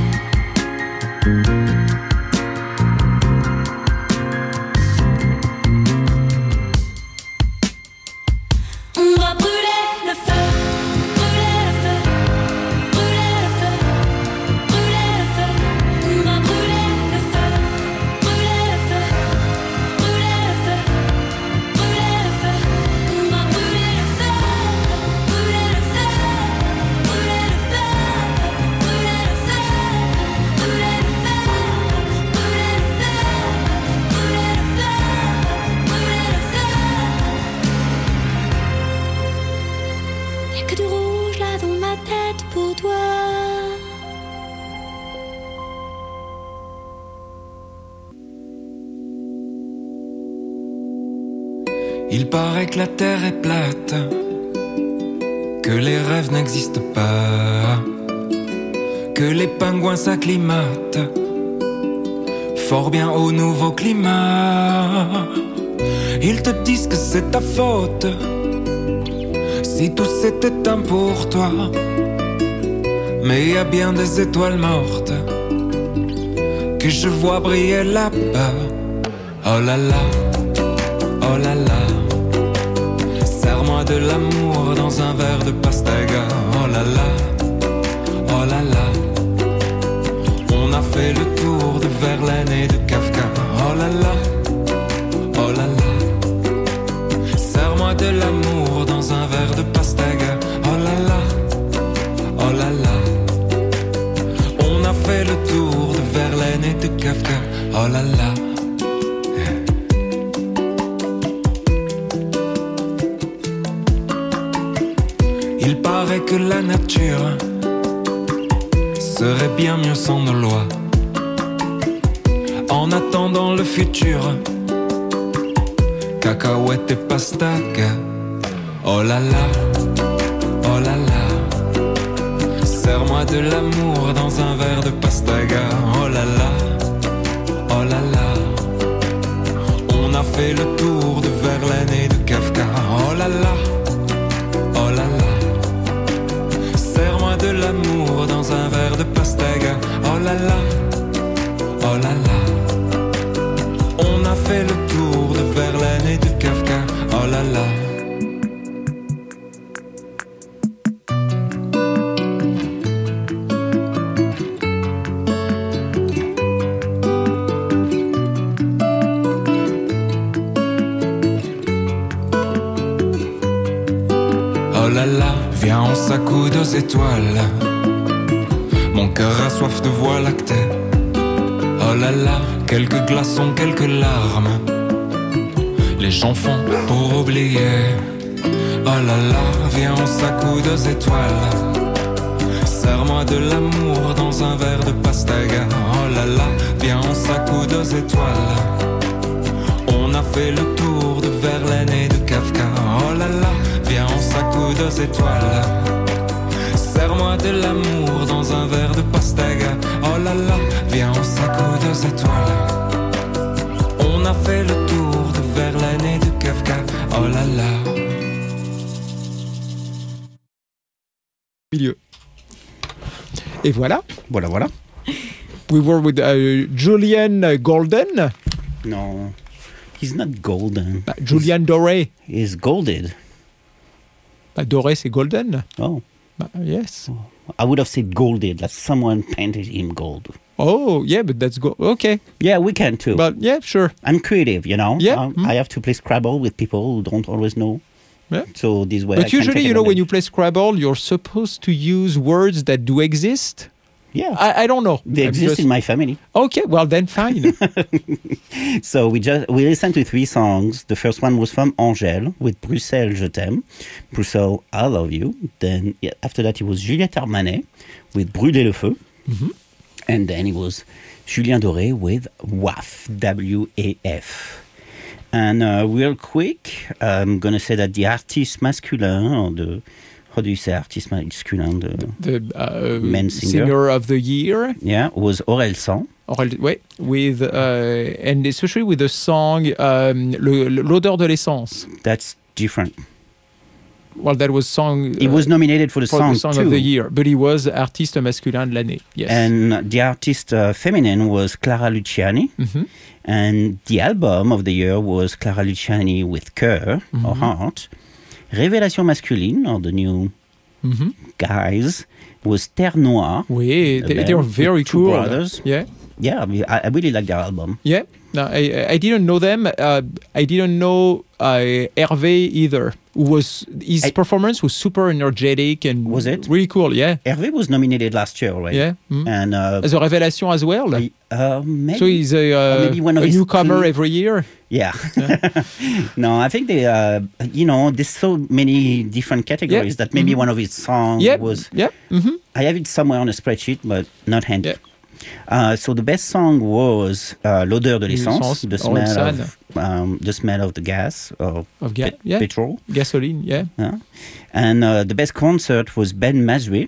On va brûler le feu, brûler le feu, brûler le feu, brûler le feu. On va brûler le feu, brûler le feu, brûler le feu, brûler le feu. On va brûler le feu, brûler le feu, brûler le feu, brûler le feu, brûler le feu, brûler le feu, brûler le feu, brûler le feu. Y'a que du rouge là dans ma tête pour toi. Il paraît que la terre est plate, que les rêves n'existent pas, que les pingouins s'acclimatent fort bien au nouveau climat. Ils te disent que c'est ta faute si tout s'est éteint pour toi. Mais il y a bien des étoiles mortes que je vois briller là-bas. Oh là là, oh là là, serre-moi de l'amour dans un verre de pastaga. Oh là là, oh là là, on a fait le tour de Verlaine et de Kafka. Oh là là, oh là là, serre-moi de l'amour dans un verre de pastaga. Oh là là, oh là là, on a fait le tour de Verlaine et de Kafka. Oh là là. Il paraît que la nature serait bien mieux sans nos lois. En attendant le futur, cacahuète et pastaga. Oh là là, oh là là, serre-moi de l'amour dans un verre de pastaga. Oh là là, oh là là, on a fait le tour de Verlaine Verlaine et de Kafka. Oh là là, oh là là. Serre-moi de l'amour dans un verre de Pastaga. Oh là là, oh là là. On a fait le tour de Verlaine et de Kafka. Oh là là. Oh là là, viens on s'accoude aux étoiles. Mon cœur a soif de voie lactée. Oh là là, quelques glaçons, quelques larmes. Les gens font pour oublier. Oh là là, viens on s'accoude aux étoiles. Serre-moi de l'amour dans un verre de Pastaga. Oh là là, viens on s'accoude aux étoiles. On a fait le tour de Verlaine et de Kafka. Oh là là, viens on s'accoude aux étoiles. Serre-moi de l'amour dans un verre de Pastaga. Oh là là, viens on s'accoude aux étoiles. On a fait le tour de Verlaine et de Kafka. Oh là là. Milieu. Et voilà. Voilà, voilà. We were with uh, Julian Golden. No, he's not golden. Bah, Julian Doré. He's golded. Bah, Doré, c'est golden. Oh. Bah, yes. I would have said golded, like someone painted him gold. Oh, yeah, but that's go. Okay. Yeah, we can too. But yeah, sure. I'm creative, you know. Yeah. Um, Mm. I have to play Scrabble with people who don't always know. Yeah. So this way. I But can usually, take you know, when advantage. you play Scrabble, you're supposed to use words that do exist. Yeah. I, I don't know. They I'm exist just- in my family. Okay, well then, fine. So we just we listened to three songs. The first one was from Angèle with Bruxelles, je t'aime. Bruxelles, I love you. Then yeah, after that, it was Juliette Armanet with Brûler le feu. Mhm. And then it was Julien Doré with W A F, W A F. And uh, real quick, I'm going to say that the artiste masculin, or the, how do you say artiste masculin? The, The uh, Men singer. singer of the year. yeah, was Aurel San. Aurel- ouais, with uh, and especially with the song um, le- le- l'odeur de l'essence. That's different. Well, that was song. He uh, was nominated for the for song, the song too. of the year, but he was artiste masculin de l'année. Yes. And the artist uh, feminine was Clara Luciani. Mhm. And the album of the year was Clara Luciani with Cœur, or Heart. Révélation masculine, or the new Mhm. guys, was Terre Noire. Oui, A they, band they were with very two cool. brothers. Yeah. Yeah, I, mean, I I really like their album. Yeah. No, I, I didn't know them. Uh, I didn't know uh, Hervé either. Who was his I- performance was super energetic and Was it? really cool? Yeah. Hervé was nominated last year already. Yeah. Mm. And uh, As a révélation as well. I- uh, maybe, So he's a, uh, maybe one of a his newcomer key- every year. yeah. No, I think they, uh, you know, there's so many different categories Yeah. that maybe Mhm. one of his songs Yeah. was. Yeah. hmm I have it somewhere on a spreadsheet, but not handy. Yeah. Uh, so the best song was uh, L'odeur de l'essence, L'essence, the Aurel smell San. of um, the smell of the gas or Of ga- pe- yeah. petrol. Gasoline. Yeah. Yeah. And uh, the best concert was Ben Mazri.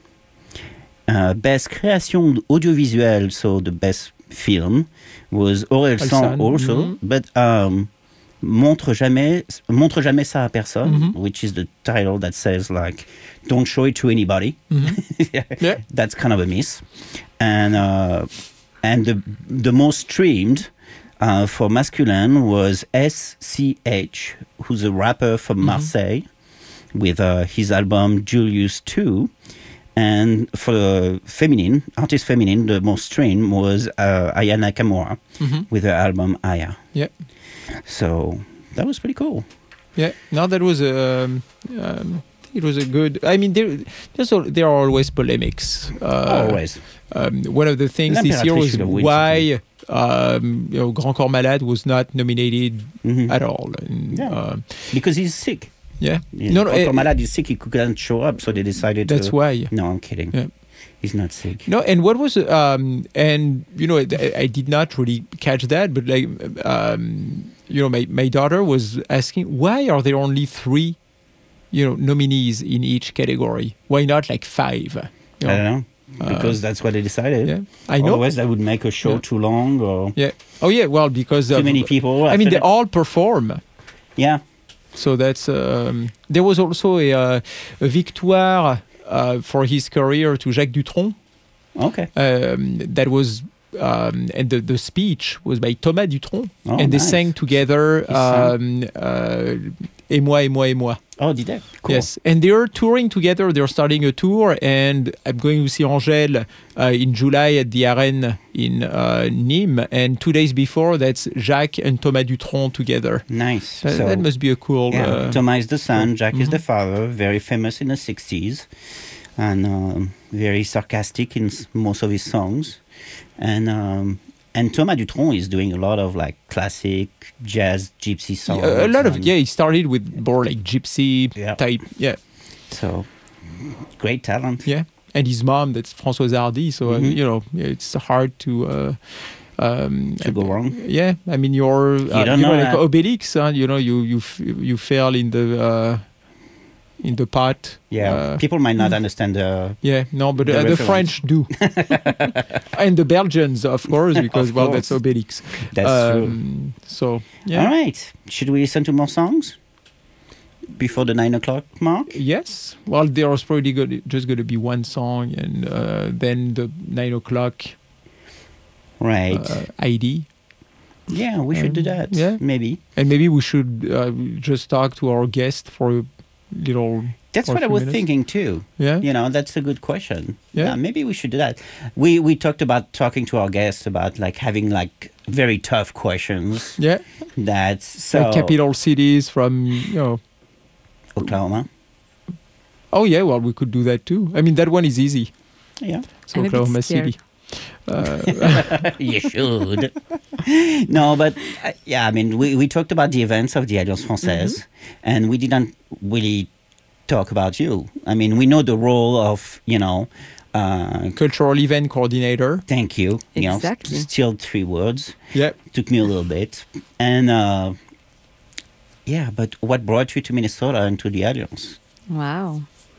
Uh, best création audiovisuelle, so the best film, was Aurel San San, also, mhm. but um, montre jamais, montre jamais ça à personne, Mhm. which is the title that says like, don't show it to anybody. Mhm. Yeah. That's kind of a miss. And uh, and the the most streamed uh, for masculine was S C H, who's a rapper from Marseille, with uh, his album Julius two. And for the feminine, artist feminine, the most streamed was uh, Aya Nakamura Mhm. with her album Aya. Yeah. So that was pretty cool. Yeah. No, that was a. Um, um, it was a good. I mean, there, there's al- there are always polemics. Uh, Always. Um, one of the things this year L'Impératrice was should have won why um, you know, Grand Corps Malade was not nominated Mhm. at all. And, Yeah. uh, Because he's sick. yeah. Yeah. No, no, Otto eh, Malad is sick, he couldn't show up, so they decided that's to... why. No, I'm kidding. Yeah. He's not sick. No, and what was um, and you know, I, I did not really catch that, but like, um, you know, my my daughter was asking, why are there only three, you know, nominees in each category? Why not like five? You I know? don't know. Because that's what they decided. Yeah, I know. Otherwise, that would make a show Yeah. too long or Yeah. Oh yeah. Well, because too of, many people. I mean, after they that. all perform. Yeah. So that's um, there was also a, uh, a victoire uh, for his career to Jacques Dutronc. Okay. Um, that was um, and the, the speech was by Thomas Dutronc, Oh, and they nice. sang together He sang? um, uh, Et moi, et moi, et moi. Oh, did they? Cool. Yes, and they're touring together. They're starting a tour, and I'm going to see Angèle uh, in July at the Arène in uh, Nîmes. And two days before, that's Jacques and Thomas Dutronc together. Nice. That, so, that must be a cool. yeah, Uh, Thomas is the son, Jacques is the Mhm. father, very famous in the sixties, and um, very sarcastic in s- most of his songs. And um, and Thomas Dutronc is doing a lot of like classic jazz gypsy songs. yeah, a lot of and yeah. He started with more like gypsy Yeah. type. Yeah, So great talent. yeah. And his mom, that's Françoise Hardy. So uh, Mhm. you know, it's hard to. Uh, um, To go wrong. Yeah, I mean, you're uh, don't you know, know like that. Obélix. Huh? You know, you you f- you fell in the uh, in the pot. Yeah, Uh, people might not understand the. Yeah, no, but The uh, the reference. French do, and the Belgians, of course, because Of well, course. that's Obélix. That's true. Um, So yeah, All right. Should we listen to more songs before the nine o'clock mark? yes. Well, there's probably gonna, just going to be one song, and uh, then the nine o'clock Right. uh, I D, yeah, we should do um, that. yeah. Maybe. and maybe we should uh, just talk to our guest for a little. That's For a what I few was minutes. thinking too. Yeah, You know, that's a good question. Yeah. maybe we should do that. We we talked about talking to our guests about like having like very tough questions. yeah. That's so Like capital cities from you know. Oklahoma. Oh yeah, well we could do that too. I mean that one is easy. Yeah. So I'm a bit Oklahoma scared. City. Uh, You should. No, but uh, yeah, I mean, we, we talked about the events of the Alliance Française, Mm-hmm. and we didn't really talk about you. I mean, we know the role of, you know, uh, cultural event coordinator. thank you. You know, Exactly. s- still three words. Yeah. Took me a little bit. And uh, yeah, but what brought you to Minnesota and to the Alliance? Wow.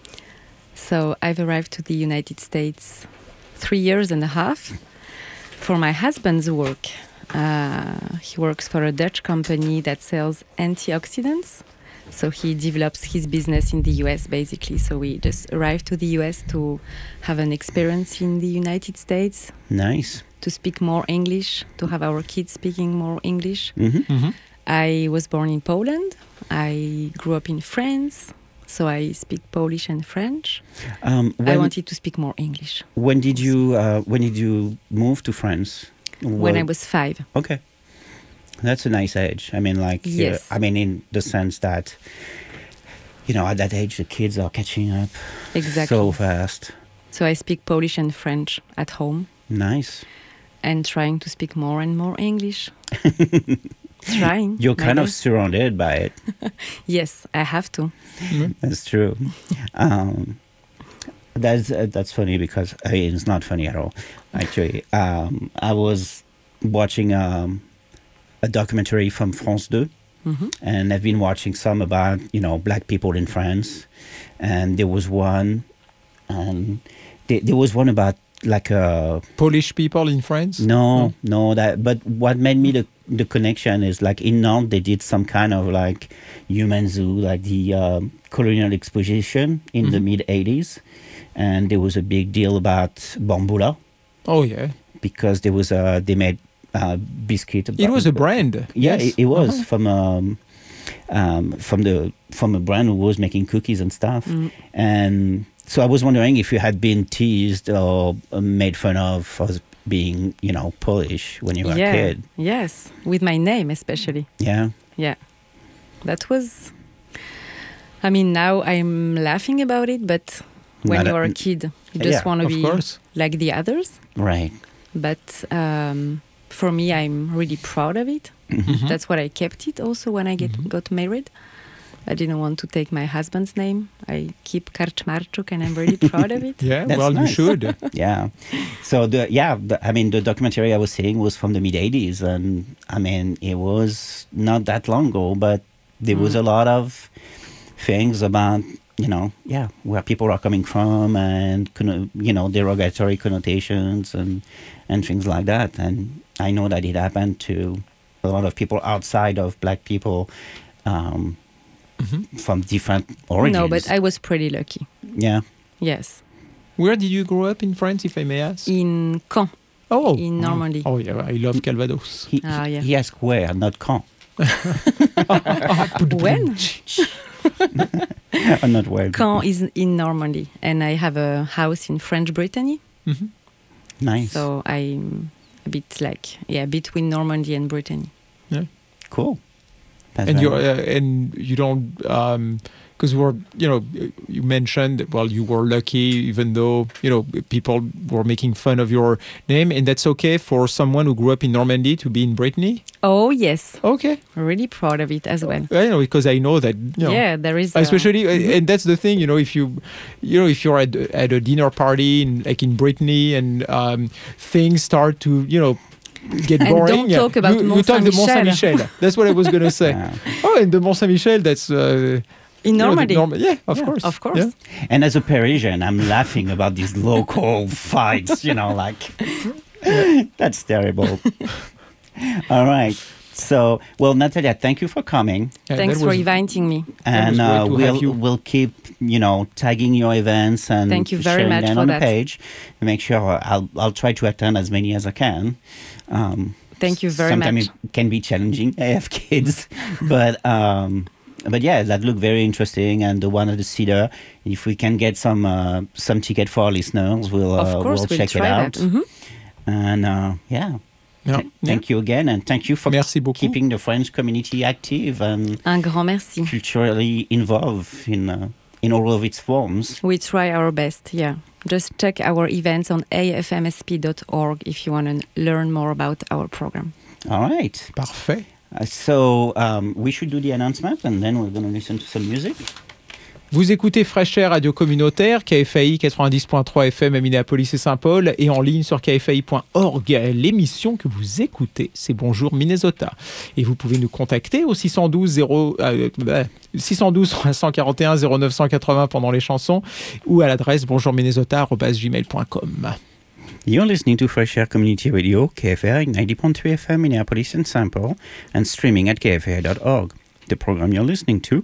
So I've arrived to the United States three years and a half for my husband's work. Uh, he works for a Dutch company that sells antioxidants. So he develops his business in the U S basically. So we just arrived to the U S to have an experience in the United States, Nice. to speak more English, to have our kids speaking more English. Mm-hmm. Mm-hmm. I was born in Poland. I grew up in France. So I speak Polish and French. Um, I when, wanted to speak more English when did you uh, when did you move to France? when I What- was five. Okay. That's a nice age. I mean, like, uh, Yes. I mean, in the sense that, you know, at that age, the kids are catching up Exactly. so fast. So I speak Polish and French at home Nice. and trying to speak more and more English. Trying. You're my kind of best. surrounded by it. Yes, I have to. That's true. Um, that's uh, that's funny because I mean, it's not funny at all. Actually, um, I was watching um, a documentary from France two, Mhm. and I've been watching some about you know black people in France, and there was one, and there, there was one about like a Polish people in France. no, no, that. But what made me the the connection is like in Nantes they did some kind of like human zoo, like the um, colonial exposition in the mid eighties, and there was a big deal about bamboula Oh yeah, because there was a they made uh, biscuit. it was a brand. Yeah, Yes. it, it was Uh-huh. from um, um, from the from a brand who was making cookies and stuff, Mm. and so I was wondering if you had been teased or uh, made fun of for being, you know, Polish when you were yeah. a kid. Yes, with my name especially. Yeah. Yeah. That was. I mean, now I'm laughing about it, but when Not a- you are a kid, you just Yeah, want to of be course. like the others. Right. But um, for me, I'm really proud of it. Mhm. That's why I kept it also when I get got married. I didn't want to take my husband's name. I keep Karczmarczuk and I'm really proud of it. Yeah, That's well, you nice. should. Yeah. So the yeah, the, I mean the documentary I was seeing was from the mid eighties, and I mean it was not that long ago, but there was a lot of things about you know yeah where people are coming from and conno- you know derogatory connotations and and things like that. And I know that it happened to a lot of people outside of black people um, Mm-hmm. from different origins. No, but I was pretty lucky. Yeah. Yes. Where did you grow up in France, if I may ask? In Caen, Oh, in Normandy. oh yeah, I love Calvados. He, Ah, yeah. he asked where, not quand. When? Uh, not where. Caen is in Normandy, and I have a house in French Brittany. Mhm. Nice. So I'm a bit like, yeah, between Normandy and Brittany. Cool. That's And very you uh, and you don't because we're you know you mentioned well you were lucky even though you know people were making fun of your name, and that's okay for someone who grew up in Normandy to be in Brittany. Oh, yes. Okay, Really proud of it as well. I know because I know that you know, Yeah, there is. a- especially uh, and that's the thing you know if you you know if you're at at a dinner party in, like in Brittany and um, things start to you know. Get And boring. don't talk about you, you talk the Mont Mont-Saint-Michel. Saint-Michel. That's what I was going to say. Yeah. Oh, and the Mont Saint-Michel, that's uh, in Normandy. You know, the Norma- yeah, of Yeah, course. Of course. Yeah. And as a Parisian, I'm laughing about these local fights, you know, like, that's terrible. All right. So, well, Natalia, thank you for coming. Yeah, Thanks that for was- inviting me. And was great uh, to we'll have you. we'll keep, you know, tagging your events and Thank you very sharing much them for on that. the page. Make sure I'll I'll try to attend as many as I can. Um, Thank you very sometimes much. it can be challenging. I have kids, but um, but yeah, that looked very interesting. And the one at the Cedar, if we can get some uh, some ticket for our listeners, we'll uh, Of course, we'll we'll check it try out. that. Mhm. And uh, yeah. Yeah. Th- Thank you again, and thank you for Merci beaucoup. keeping the French community active and Un grand merci. culturally involved in uh, in all of its forms. We try our best, yeah. Just check our events on a f m s p dot org if you want to learn more about our program. All right. Parfait. Uh, so um, we should do the announcement, and then we're going to listen to some music. Vous écoutez Fresh Air Radio Communautaire, K F A I quatre-vingt-dix point trois F M à Minneapolis et Saint-Paul, et en ligne sur k f a i point org. L'émission que vous écoutez, c'est Bonjour Minnesota. Et vous pouvez nous contacter au six un deux zéro, euh, six un deux trois cent quarante et un zéro neuf cent quatre-vingts pendant les chansons, ou à l'adresse bonjour minnesota arobase gmail point com. You're listening to Fresh Air Community Radio, K F A I ninety point three F M, Minneapolis and Saint Paul, and streaming at k f a i dot org. The program you're listening to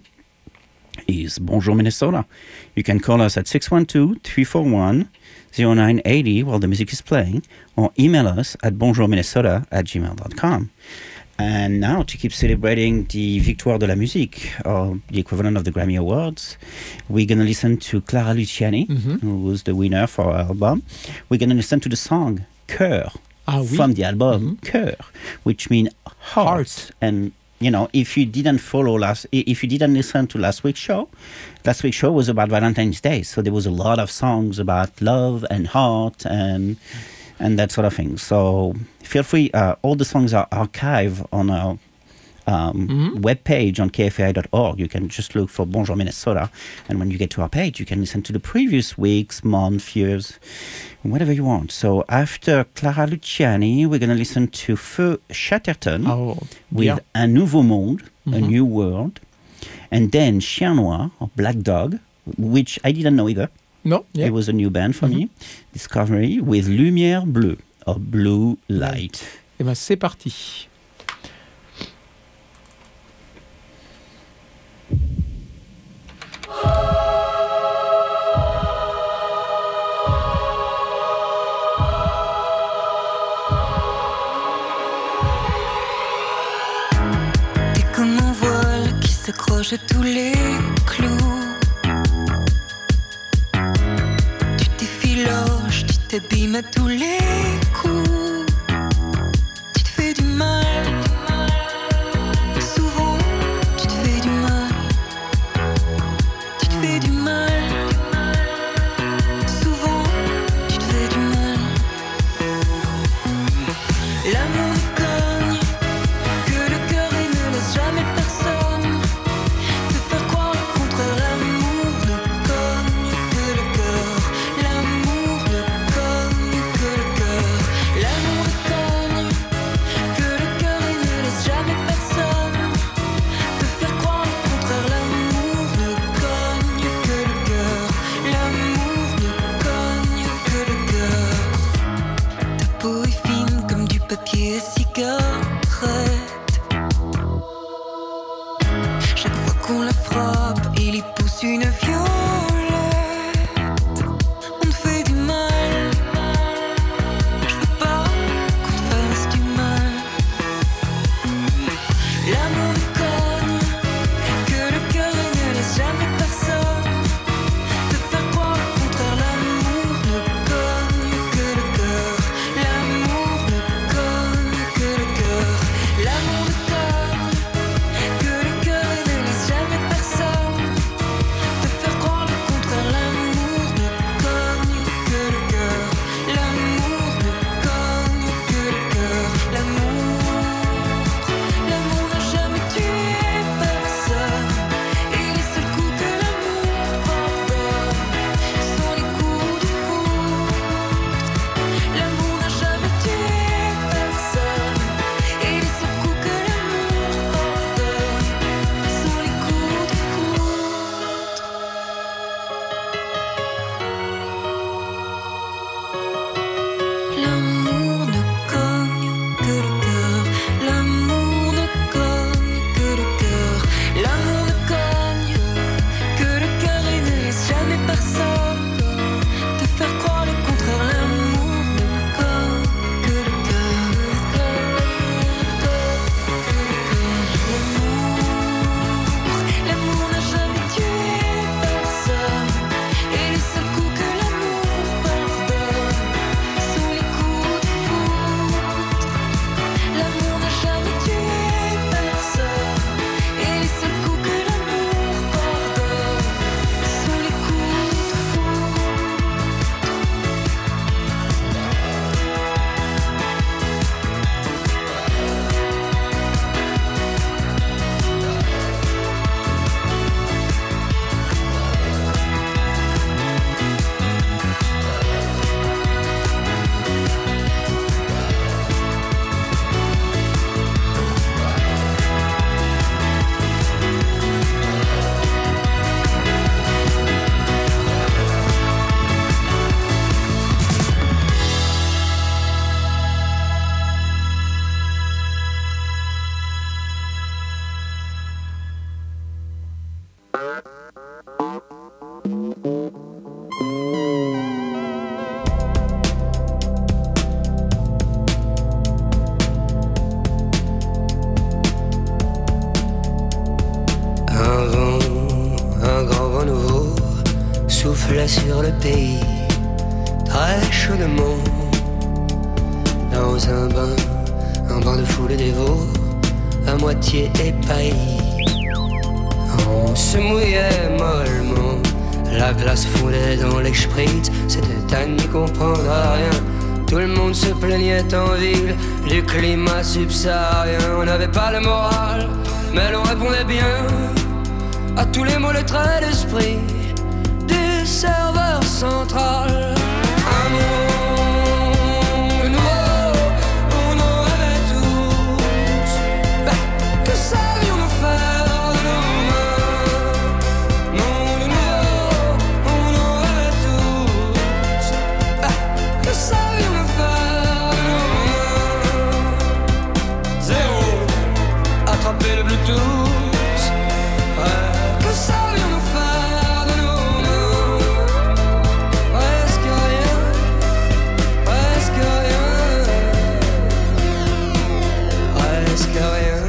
is Bonjour Minnesota. You can call us at six one two, three four one, zero nine eight zero while the music is playing, or email us at bonjourminnesota at gmail dot com. And now, to keep celebrating the Victoire de la Musique, or the equivalent of the Grammy Awards, we're going to listen to Clara Luciani, Mhm. who was the winner for her album. We're going to listen to the song Cœur Ah oui. from the album Mhm. Cœur, which means heart. Heart. And you know, if you didn't follow last, i- if you didn't listen to last week's show, last week's show was about Valentine's Day, so there was a lot of songs about love and heart and and that sort of thing. So feel free. Uh, all the songs are archived on our um, Mhm. webpage on k f a i dot org. You can just look for Bonjour Minnesota, and when you get to our page, you can listen to the previous weeks, month, years, whatever you want. So after Clara Luciani, we're going to listen to Feu Chatterton Oh, with bien. Un Nouveau Monde, A Mhm. New World, and then Chien Noir, or Black Dog, which I didn't know either. Non, yeah. It was a new band for me. Discovery with Lumière Bleue, or Blue Light. Eh ben, c'est parti. T'es comme un voile qui s'accroche à tous les clous. Tu t'effiloches, tu t'abîmes à tous les coups. Tu te fais du mal. Souvent, tu te fais du mal. Tu te fais du mal. Souvent, tu te fais du mal. L'amour nous cogne, que le cœur il ne laisse jamais personne te faire croire le contraire. L'amour ne cogne que le cœur. L'amour ne cogne que le cœur. Un vent, un grand vent nouveau soufflait sur le pays, très chaudement. Dans un bain, un bain de foule dévot, à moitié épahis. On se mouillait mollement, la glace fondait dans les spritz, c'était à n'y comprendre rien. Tout le monde se plaignait en ville du climat subsaharien. On n'avait pas le moral, mais l'on répondait bien à tous les mots, les traits d'esprit du serveur central. Un monde nouveau, on en rêvait tous. Bah, que savions-nous faire de nos mains? Monde nouveau, on en rêvait tous. Bah, que savions-nous faire de nos mains? Zéro, attraper le Bluetooth. Que savions-nous faire de nos mains? Presque rien, presque rien, presque rien.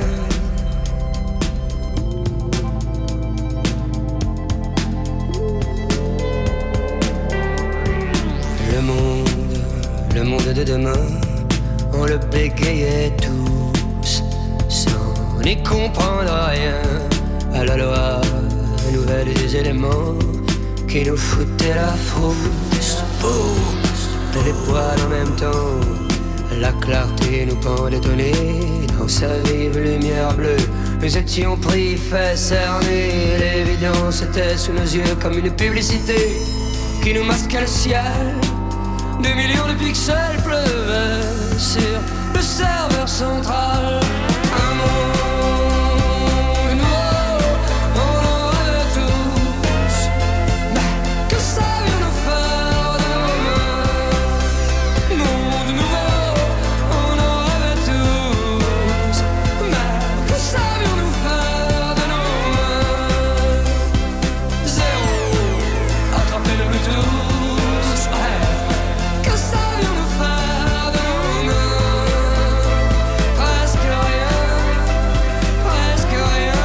Le monde, le monde de demain, on le bégayait tous, sans n'y comprendre rien à la loi nouvelle des éléments qui nous foutaient la frousse. Pousse les poils en même temps, la clarté nous pendait au nez. Dans sa vive lumière bleue, nous étions pris, fait cerner. L'évidence était sous nos yeux comme une publicité qui nous masquait le ciel. Des millions de pixels pleuvaient sur le serveur central. Un monde nouveau, on en rêvait tous. Mais que savions-nous faire de nos mains? Monde nouveau, on en rêvait tous. Mais que savions-nous faire de nos mains? Zéro, attraper le Bluetooth. Ouais. Que savions-nous faire de nos mains? Presque rien, presque rien,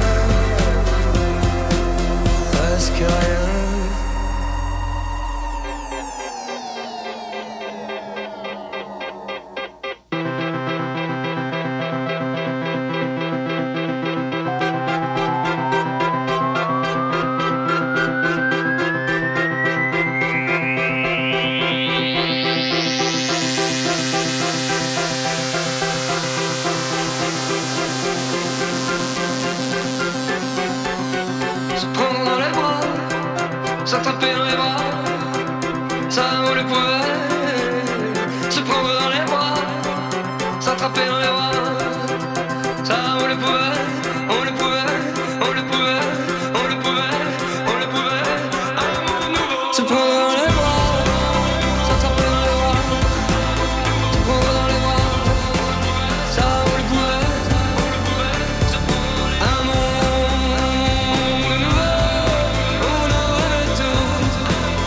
presque rien. Se prendre dans les bras, s'attraper dans les bras, ça on le pouvait. Se prendre dans les bras, s'attraper dans les bras, ça on le pouvait, on le pouvait, on le pouvait, on le pouvait, on le pouvait. Un monde nouveau. Se prendre dans les bras, s'attraper dans les bras, se prendre dans les bras, ça on le pouvait, on le pouvait. Se prendre dans les bras. Un monde nouveau, on en rêvait tous.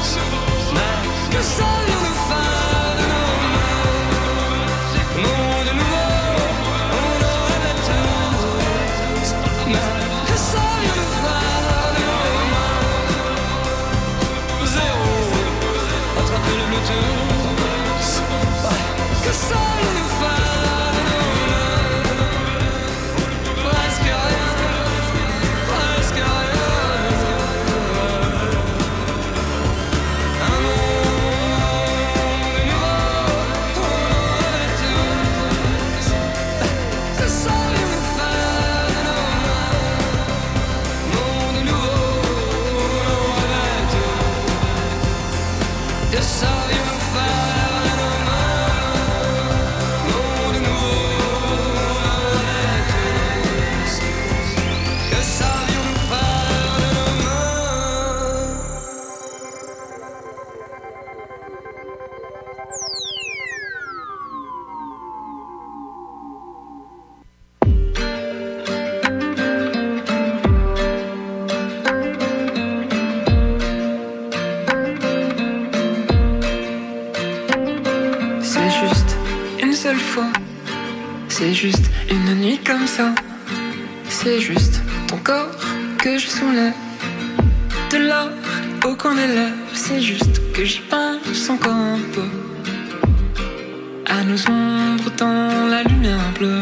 juste une nuit comme ça. C'est juste ton corps que je soulève. De là au coin des lèvres. C'est juste que j'y pense encore un peu. À nos ombres dans la lumière bleue.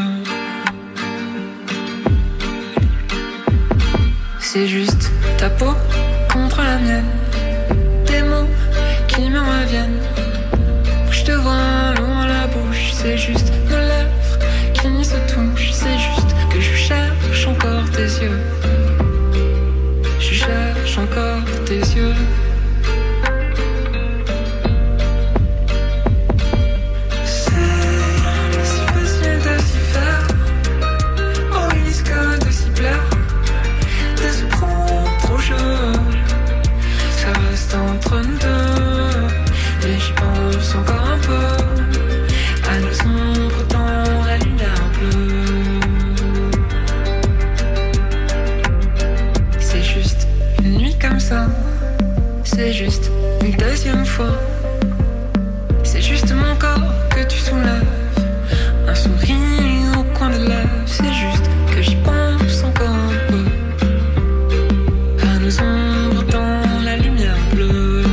C'est juste ta peau contre la mienne. Des mots qui me reviennent. Je te vois loin la bouche. C'est juste nos lèvres qui se touchent. C'est juste que je cherche encore tes yeux. Je cherche encore tes yeux. Entre nous deux, et j'y pense encore un peu. À nos ombres dans la lumière bleue. C'est juste une nuit comme ça. C'est juste une deuxième fois. C'est juste mon corps que tu soulèves. Un sourire au coin des lèvres. C'est juste que j'y pense encore un peu. À nos ombres dans la lumière bleue.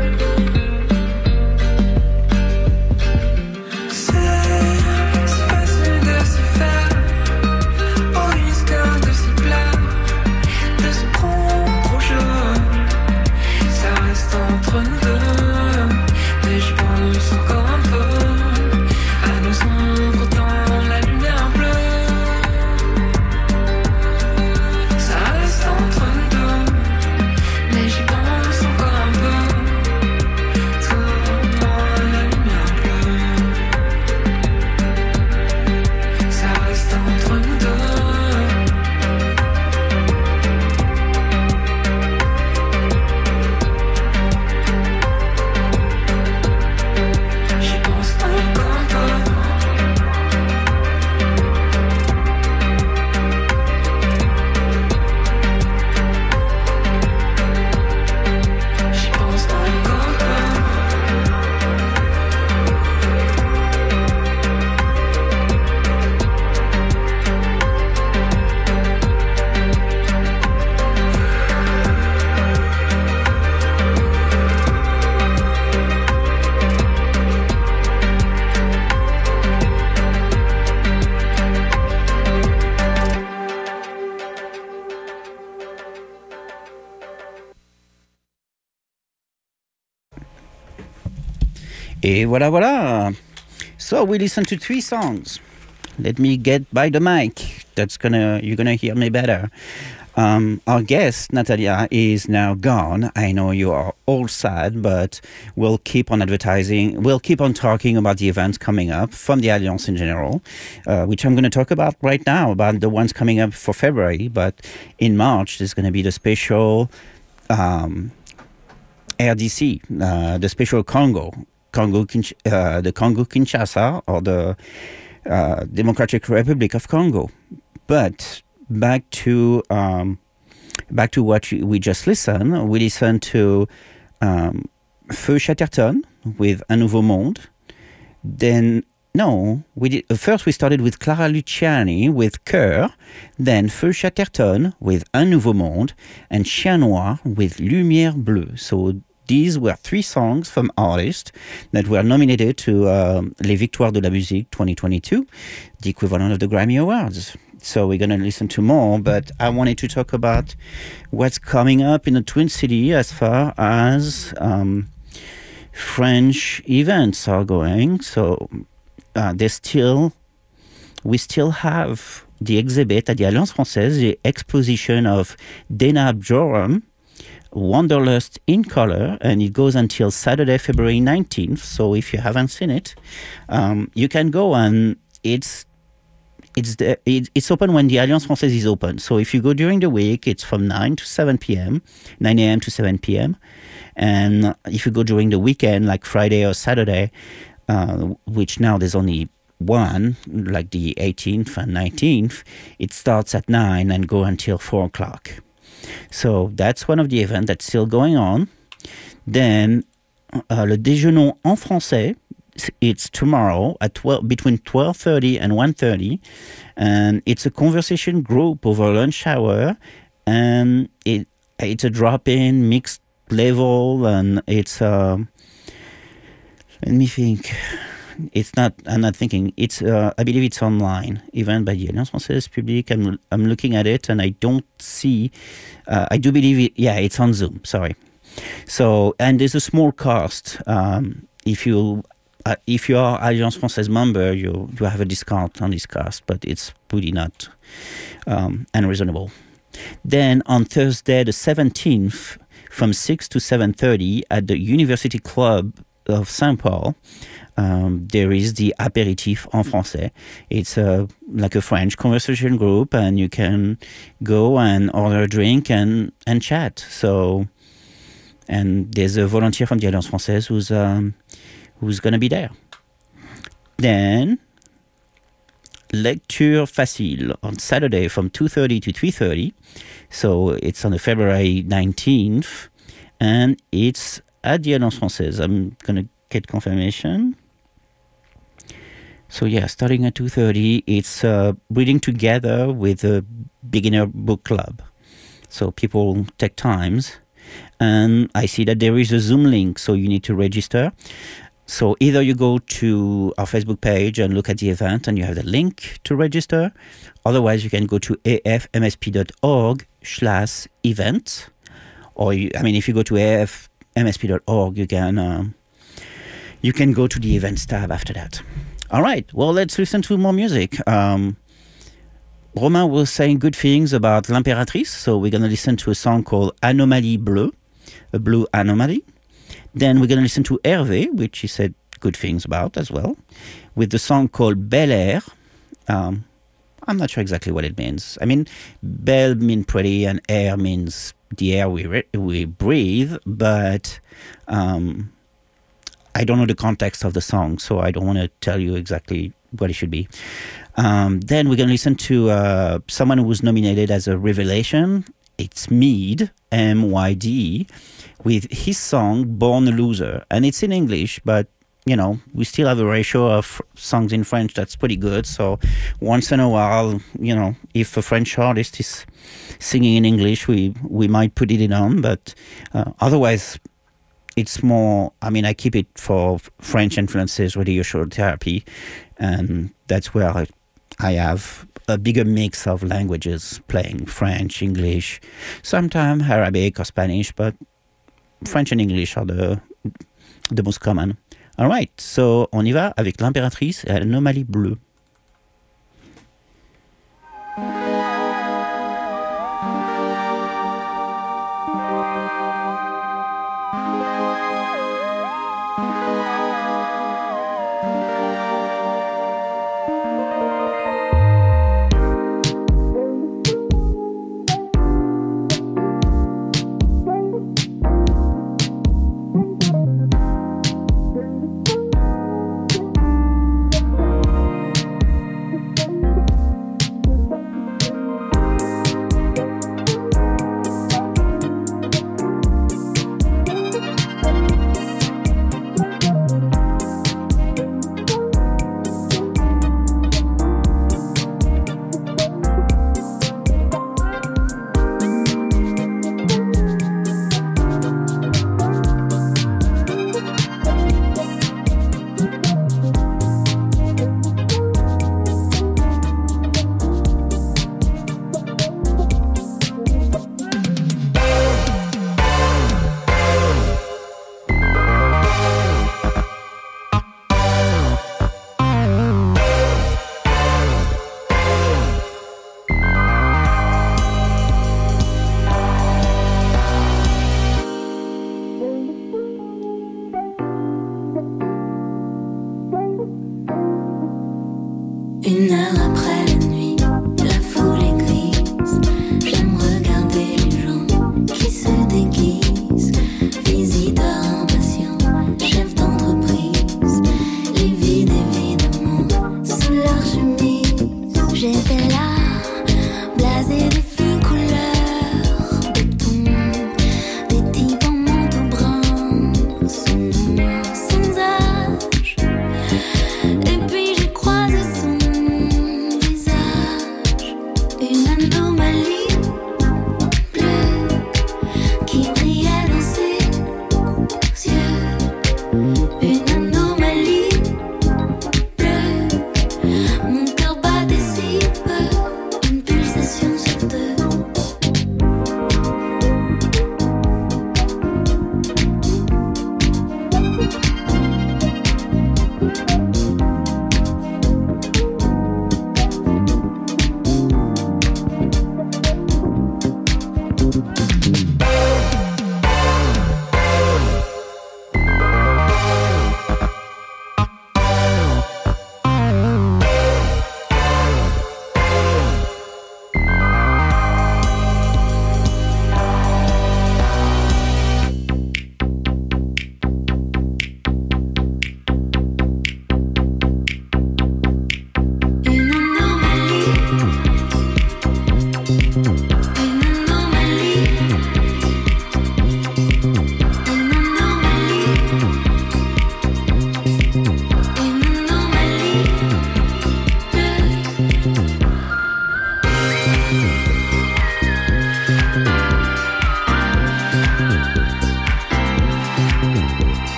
Et voilà, voilà. So we listen to three songs. Let me get by the mic. That's gonna, you're gonna hear me better. Um, our guest, Natalia, is now gone. I know you are all sad, but we'll keep on advertising. We'll keep on talking about the events coming up from the Alliance in general, uh, which I'm going to talk about right now, about the ones coming up for February. But in March, there's going to be the special um, R D C, uh, the special Congo, Congo, uh, the Congo Kinshasa, or the uh, Democratic Republic of Congo. But back to um, back to what we just listened. We listened to um, Feu Chatterton with Un Nouveau Monde. Then no, we did, first we started with Clara Luciani with Cœur. Then Feu Chatterton with Un Nouveau Monde, and Chien Noir with Lumière Bleue. So these were three songs from artists that were nominated to um, Les Victoires de la Musique twenty twenty-two, the equivalent of the Grammy Awards. So we're going to listen to more, but I wanted to talk about what's coming up in the Twin City as far as um, French events are going. So uh, there's still, we still have the exhibit at the Alliance Française, the exposition of Dana Joram, Wanderlust in Color, and it goes until Saturday, February nineteenth. So if you haven't seen it, um, you can go, and it's It's the, it, it's open when the Alliance Française is open. So if you go during the week, it's from nine to seven p.m., nine a.m. to seven p.m. And if you go during the weekend, like Friday or Saturday, uh, which now there's only one, like the eighteenth and nineteenth, it starts at nine and go until four o'clock. So that's one of the events that's still going on. Then, uh, le déjeunons en français, it's tomorrow at twelve, between twelve thirty and one thirty, and it's a conversation group over lunch hour, and it it's a drop-in mixed level, and it's uh, let me think. It's not. I'm not thinking. It's. Uh, I believe it's online, even by the Alliance Française Publique. I'm. I'm looking at it, and I don't see. Uh, I do believe it. Yeah, it's on Zoom. Sorry. So, and there's a small cost. Um, if you, uh, if you are Alliance Française member, you you have a discount on this cost, but it's really not um, unreasonable. Then on Thursday the seventeenth, from six to seven thirty at the University Club of Saint Paul. Um, there is the apéritif en français. It's a, like a French conversation group, and you can go and order a drink and, and chat. So, and there's a volunteer from the Alliance Française who's um, who's going to be there. Then, Lecture Facile on Saturday from two thirty to three thirty. So it's on the February nineteenth, and it's at the Alliance Française. I'm going to get confirmation. So yeah, starting at two thirty, it's uh, reading together with a beginner book club. So people take times. And I see that there is a Zoom link, so you need to register. So either you go to our Facebook page and look at the event, and you have the link to register. Otherwise, you can go to afmsp.org slash event. Or, you, I mean, if you go to afmsp dot org, you can, um, you can go to the events tab after that. All right, well, let's listen to more music. Um, Romain was saying good things about L'Impératrice, so we're going to listen to a song called Anomalie Bleue, a blue anomaly. Then we're going to listen to Hervé, which he said good things about as well, with the song called Bel Air. Um, I'm not sure exactly what it means. I mean, belle means pretty, and air means the air we re- we breathe, but um, I don't know the context of the song, so I don't want to tell you exactly what it should be. Um, then we're going to listen to uh, someone who was nominated as a revelation. It's Mead, M Y D, with his song Born a Loser. And it's in English, but, you know, we still have a ratio of songs in French that's pretty good. So once in a while, you know, if a French artist is singing in English, we, we might put it on. But uh, otherwise, it's more, I mean, I keep it for French influences, radiocultural therapy. And that's where I, I have a bigger mix of languages playing French, English, sometimes Arabic or Spanish, but French and English are the, the most common. All right, so on y va avec L'Impératrice et Anomalie Bleue.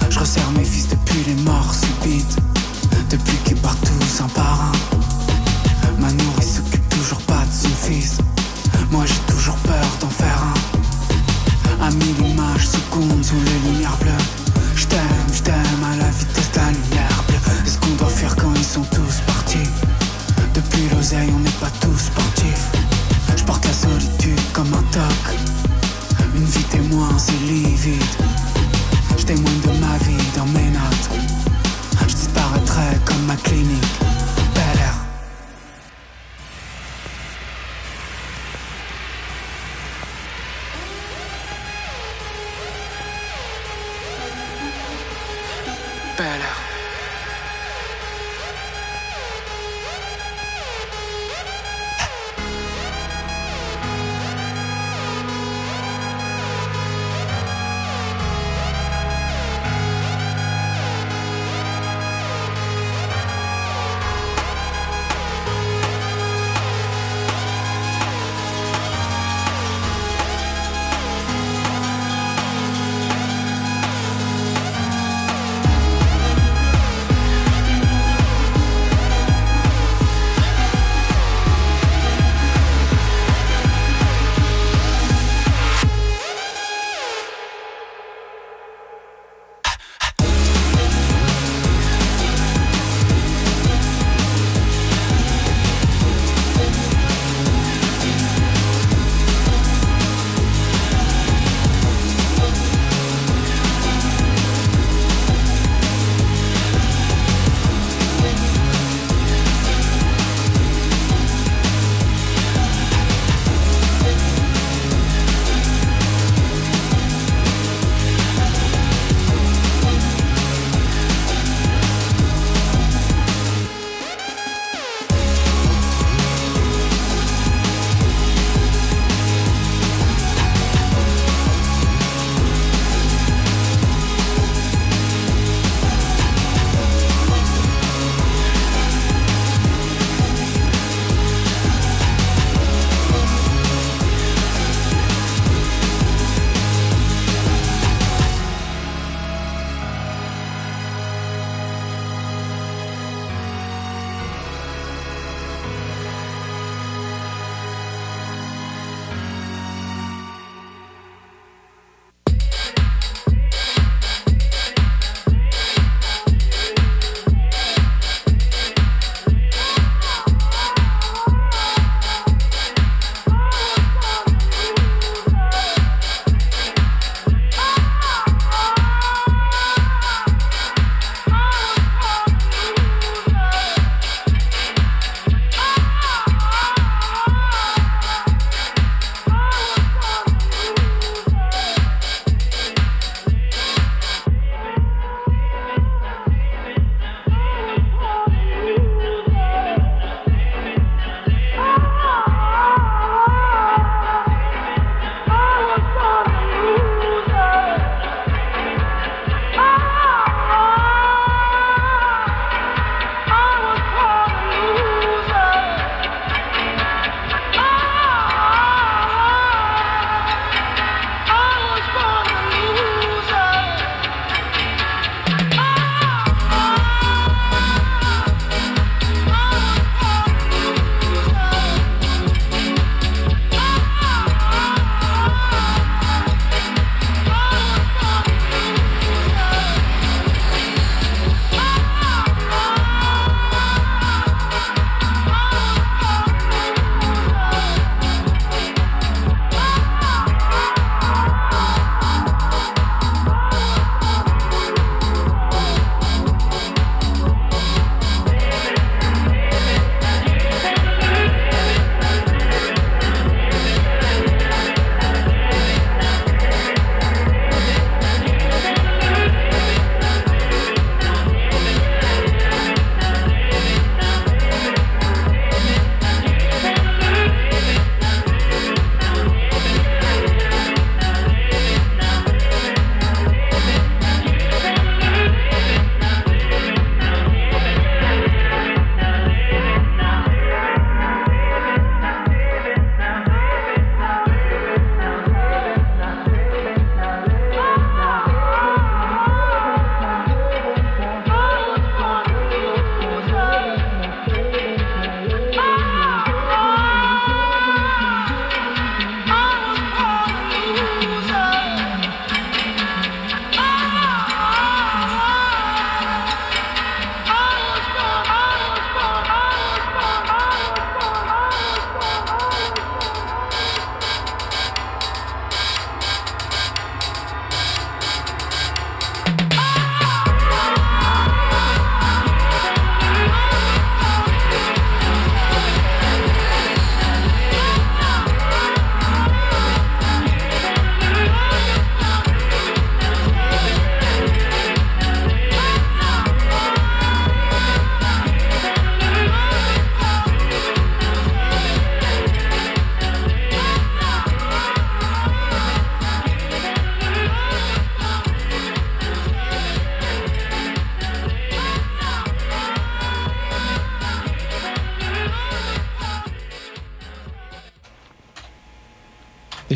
Je resserre mes fils depuis les morts subites, depuis qu'ils partent tous un par un. Ma nourrice s'occupe toujours pas de son fils. Moi j'ai toujours peur d'en faire un. À mille images secondes sous les lumières bleues. J't'aime, j't'aime à la vitesse de la lumière bleue. Est-ce qu'on doit faire quand ils sont tous partis? Depuis l'oseille on n'est pas tous sportifs. J'porte la solitude comme un toc. Une vie témoin c'est livide. J'témoigne de ma vie dans mes notes. J'disparaîtrai comme ma clinique. Bel Air. Bel Air.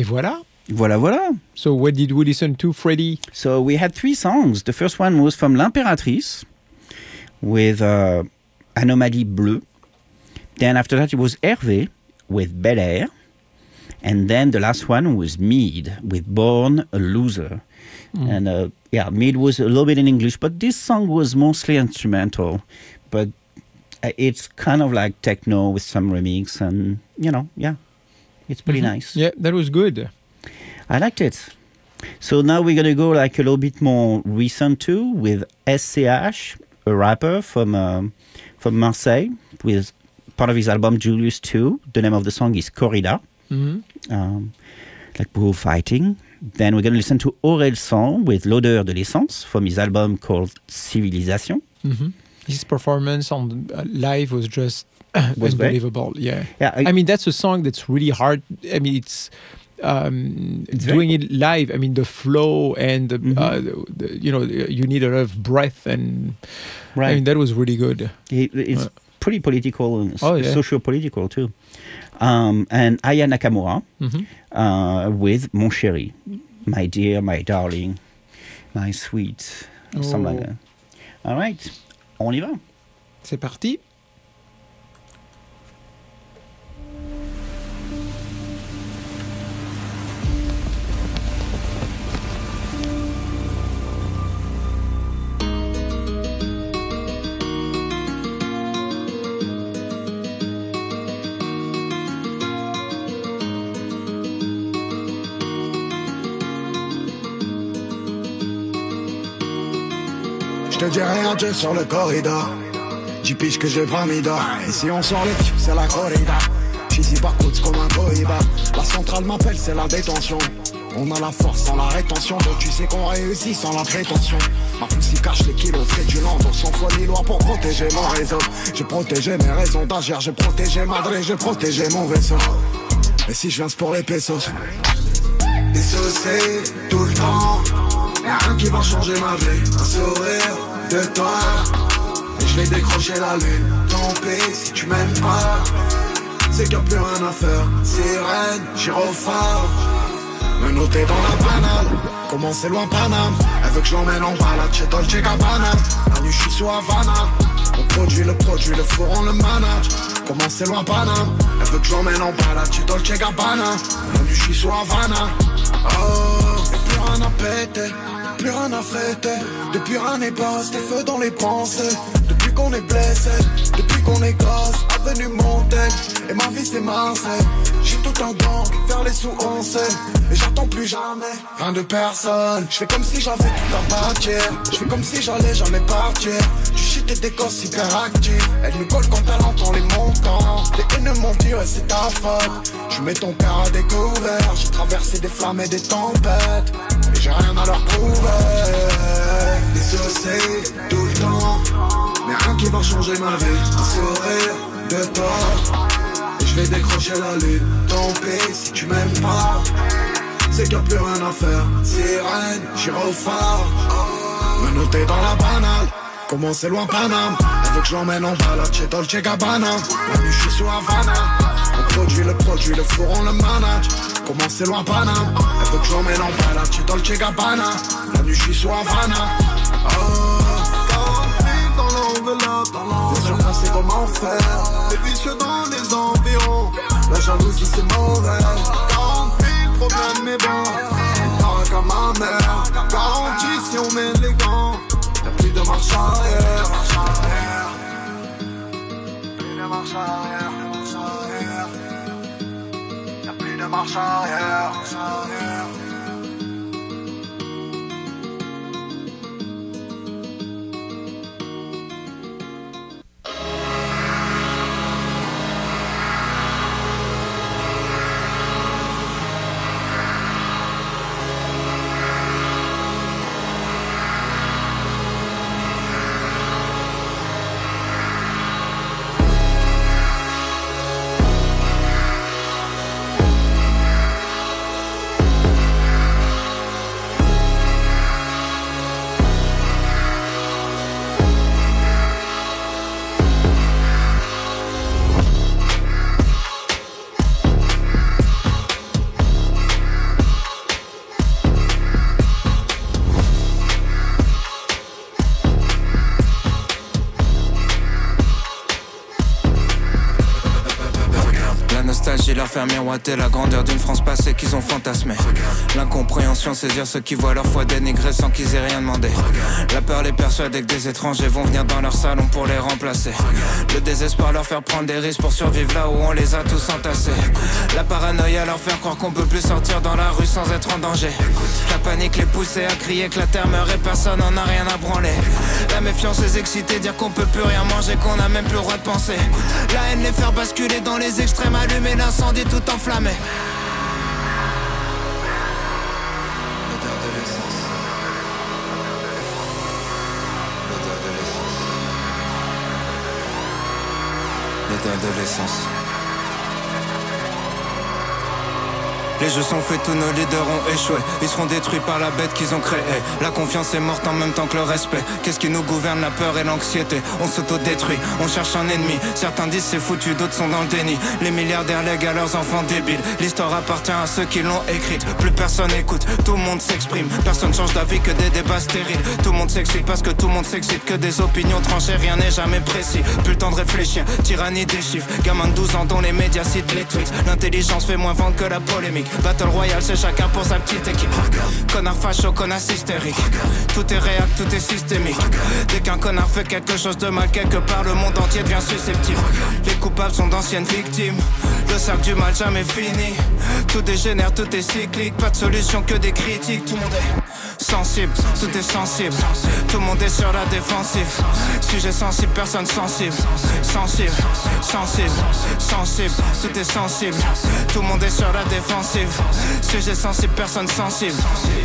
voilà. Voilà, voilà. So what did we listen to, Freddie? So we had three songs. The first one was from L'Impératrice with uh, Anomalie Bleue. Then after that it was Hervé with Bel Air. And then the last one was Mead with Born a Loser. Mm. And uh, yeah, Mead was a little bit in English, but this song was mostly instrumental. But it's kind of like techno with some remix, and you know, yeah, it's pretty mm-hmm. nice. Yeah, that was good. I liked it. So now we're gonna go like a little bit more recent too with S C H, a rapper from um, from Marseille, with part of his album Julius two. The name of the song is Corrida, mm-hmm. um, like bullfighting. Then we're gonna listen to Orelsan with L'odeur de l'essence from his album called Civilisation. Mm-hmm. His performance on uh, live was just was unbelievable. Great. Yeah, yeah. I, I mean, that's a song that's really hard. I mean, it's um, it's doing very, it live. I mean, the flow and the, mm-hmm. uh, the, the, you know, you need a lot of breath, and right. I mean, that was really good. It, it's uh, pretty political and oh, yeah. socio-political too. Um, and Aya Nakamura mm-hmm. uh, with Mon Chéri, my dear, my darling, my sweet, oh. something like that. All right. On y va. C'est parti. Je te dis rien, Dieu sur le corridor. J'y piche que j'ai pas mis d'or. Et si on sort les types, c'est la corrida. J'suis par côte comme un cohiba. La centrale m'appelle, c'est la détention. On a la force sans la rétention. Donc tu sais qu'on réussit sans la prétention. Ma poussée cache les kilos frédulents. Donc sans foi ni loi pour protéger mon réseau. J'ai protégé mes raisons d'agir. J'ai protégé Madrid, j'ai protégé mon vaisseau. Et si je viens c'est pour les pesos. Dissocié tout le temps. Y'a rien qui va changer ma vie. Un sourire de toi. Et je vais décrocher la lune. Tant pis si tu m'aimes pas. C'est qu'il n'y a plus rien à faire. Sirène, gyrophare. Me noter dans la banale. Comment c'est loin Paname. Elle veut que je l'emmène en balade chez Dolce Gabbana. La nuit je suis sous Havana. On produit le produit, le four on le manage. Comment c'est loin Paname. Elle veut que je l'emmène en balade chez Dolce Gabbana. La nuit je suis sous Havana. Oh, y'a plus rien à péter. Plus rien à fêter, depuis rien n'est passe, des feux dans les pensées. Depuis qu'on est blessé, depuis qu'on est gosse, avenue Montaigne, et ma vie c'est Marseille. J'ai tout un gang, faire les sous on sait. Et j'attends plus jamais, rien de personne. Je fais comme si j'avais tout à bâtir. Je fais comme si j'allais jamais partir. Du shit et des gosses hyperactifs. Elle me colle quand elle entend les montants. Les haines m'ont dit ouais c'est ta faute. Je mets ton cœur à découvert. J'ai traversé des flammes et des tempêtes. Et j'ai rien à leur prouver. Dissocié tout le temps. Mais rien qui va changer ma vie. Un sourire de toi. Et je vais décrocher la lune. Tant pis si tu m'aimes pas. C'est qu'il n'y a plus rien à faire. Sirène, gyrophare. Me noter dans la banale. Comment c'est loin Paname. Elle veut que je l'emmène en balade chez Dolce Gabbana. La nuit je suis sous Havana. On produit le produit, le four on le manage. Comment c'est loin Paname. Elle veut que je l'emmène en balade chez Dolce Gabbana. La nuit je suis sous Havana. Oh, dans l'enveloppe. Bien sûr qu'on sait comment faire. Les vicieux dans les environs. La jalousie c'est mauvais. Problème mais bon, on part comme ma mère. Garantie si on met les gants. Y'a plus de marche arrière. Plus de marche arrière. Y'a plus de marche arrière. leur faire miroiter la grandeur d'une France passée qu'ils ont fantasmée. L'incompréhension, saisir ceux qui voient leur foi dénigrée sans qu'ils aient rien demandé. La peur les persuade que des étrangers vont venir dans leur salon pour les remplacer. Le désespoir leur faire prendre des risques pour survivre là où on les a tous entassés. La paranoïa leur faire croire qu'on peut plus sortir dans la rue sans être en danger. La panique les pousser à crier que la terre meurt et personne n'en a rien à branler. La méfiance les exciter, dire qu'on peut plus rien manger, qu'on a même plus le droit de penser. La haine les faire basculer dans les extrêmes, allumer l'incendie tout enflammé. L'odeur de l'essence. L'odeur de l'essence. L'odeur de l'essence. Les jeux sont faits, tous nos leaders ont échoué. Ils seront détruits par la bête qu'ils ont créée. La confiance est morte en même temps que le respect. Qu'est-ce qui nous gouverne? La peur et l'anxiété. On s'autodétruit, on cherche un ennemi. Certains disent c'est foutu, d'autres sont dans le déni. Les milliardaires lèguent à leurs enfants débiles. L'histoire appartient à ceux qui l'ont écrite. Plus personne écoute, tout le monde s'exprime. Personne change d'avis que des débats stériles. Tout le monde s'excite parce que tout le monde s'excite. Que des opinions tranchées, rien n'est jamais précis. Plus le temps de réfléchir, tyrannie des chiffres. Gamin de douze ans dont les médias citent les tweets. L'intelligence fait moins vendre que la polémique. Battle Royale, c'est chacun pour sa petite équipe. Connard facho, connard hystérique. Tout est réel, tout est systémique. Dès qu'un connard fait quelque chose de mal quelque part, le monde entier devient susceptible. Les coupables sont d'anciennes victimes. Le cercle du mal jamais fini. Tout dégénère, tout est cyclique. Pas de solution que des critiques. Tout le monde est sensible, tout est sensible. Tout le monde est sur la défensive. Sujet sensible, personne sensible. Sensible, sensible, sensible. Tout est sensible. Tout le monde est sur la défensive. Sujet sensible, personne sensible.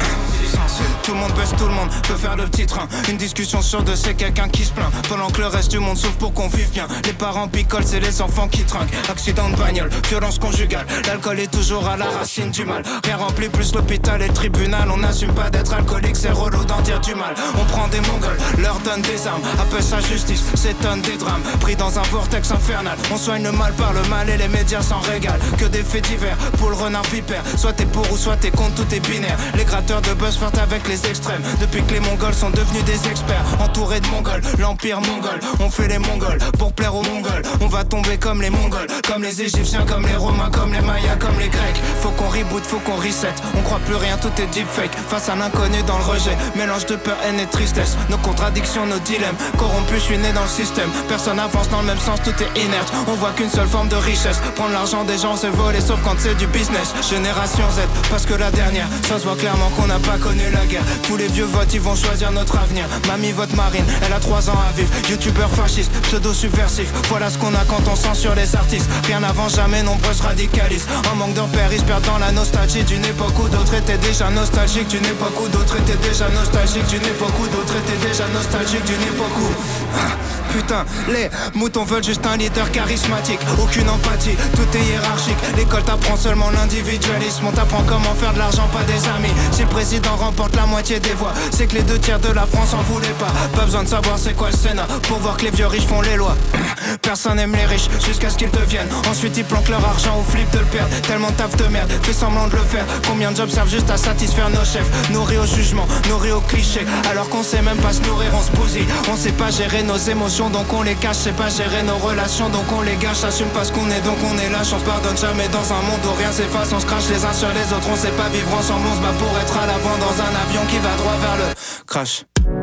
Tout le monde baisse, tout le monde peut faire le petit train. Une discussion sur deux, c'est quelqu'un qui se plaint. Pendant que le reste du monde souffre pour qu'on vive bien. Les parents picolent, c'est les enfants qui trinquent. Accident de bagnole, violence conjugale. L'alcool est toujours à la racine du mal. Rien remplit plus l'hôpital et le tribunal. On n'assume pas d'être alcoolique, c'est relou d'en dire du mal. On prend des mongols, leur donne des armes. Appelle ça justice, s'étonne des drames. Pris dans un vortex infernal. On soigne le mal par le mal et les médias s'en régalent. Que des faits divers, pour le renard vipère. Soit t'es pour ou soit t'es contre, tout est binaire. Les gratteurs de buzz flirtent avec les extrêmes. Depuis que les Mongols sont devenus des experts. Entourés de Mongols, l'empire mongol. On fait les Mongols pour plaire aux Mongols. On va tomber comme les Mongols, comme les Égyptiens, comme les Romains, comme les Mayas, comme les Grecs. Faut qu'on reboot, faut qu'on reset. On croit plus rien, tout est deepfake. Face à l'inconnu dans le rejet, mélange de peur, haine et tristesse. Nos contradictions, nos dilemmes. Corrompus, je suis né dans le système. Personne avance dans le même sens, tout est inerte. On voit qu'une seule forme de richesse. Prendre l'argent des gens, c'est voler, sauf quand c'est du business. Génération Z, parce que la dernière, ça se voit clairement qu'on n'a pas connu la guerre. Tous les vieux votent, ils vont choisir notre avenir. Mamie vote Marine, elle a trois ans à vivre. Youtubeur fasciste, pseudo-subversif. Voilà ce qu'on a quand on censure les artistes. Rien n'avance jamais, nombreux se radicalisent. En manque de repères, ils se perdent dans la nostalgie d'une époque où d'autres étaient déjà nostalgiques. D'une époque où d'autres étaient déjà nostalgiques. D'une époque où d'autres étaient déjà nostalgiques. D'une époque où... Putain, les moutons veulent juste un leader charismatique. Aucune empathie, tout est hiérarchique. L'école t'apprend seulement l'individualisme. On t'apprend comment faire de l'argent, pas des amis. Si le président remporte la moitié des voix, c'est que les deux tiers de la France en voulaient pas. Pas besoin de savoir c'est quoi le Sénat pour voir que les vieux riches font les lois. Personne n'aime les riches jusqu'à ce qu'ils deviennent. Ensuite ils planquent leur argent ou flippent de le perdre. Tellement taf de merde, fait semblant de le faire. Combien de jobs servent juste à satisfaire nos chefs? Nourris au jugement, nourris au cliché. Alors qu'on sait même pas se nourrir, on se bousille. On sait pas gérer nos émotions donc on les cache. Sait pas gérer nos relations donc on les gâche. Assume pas ce qu'on est donc on est lâche. On se pardonne jamais dans un monde où rien s'efface. On se crache les uns sur les autres. On sait pas vivre ensemble. On se bat pour être à l'avant dans un avion qui va droit vers le crash.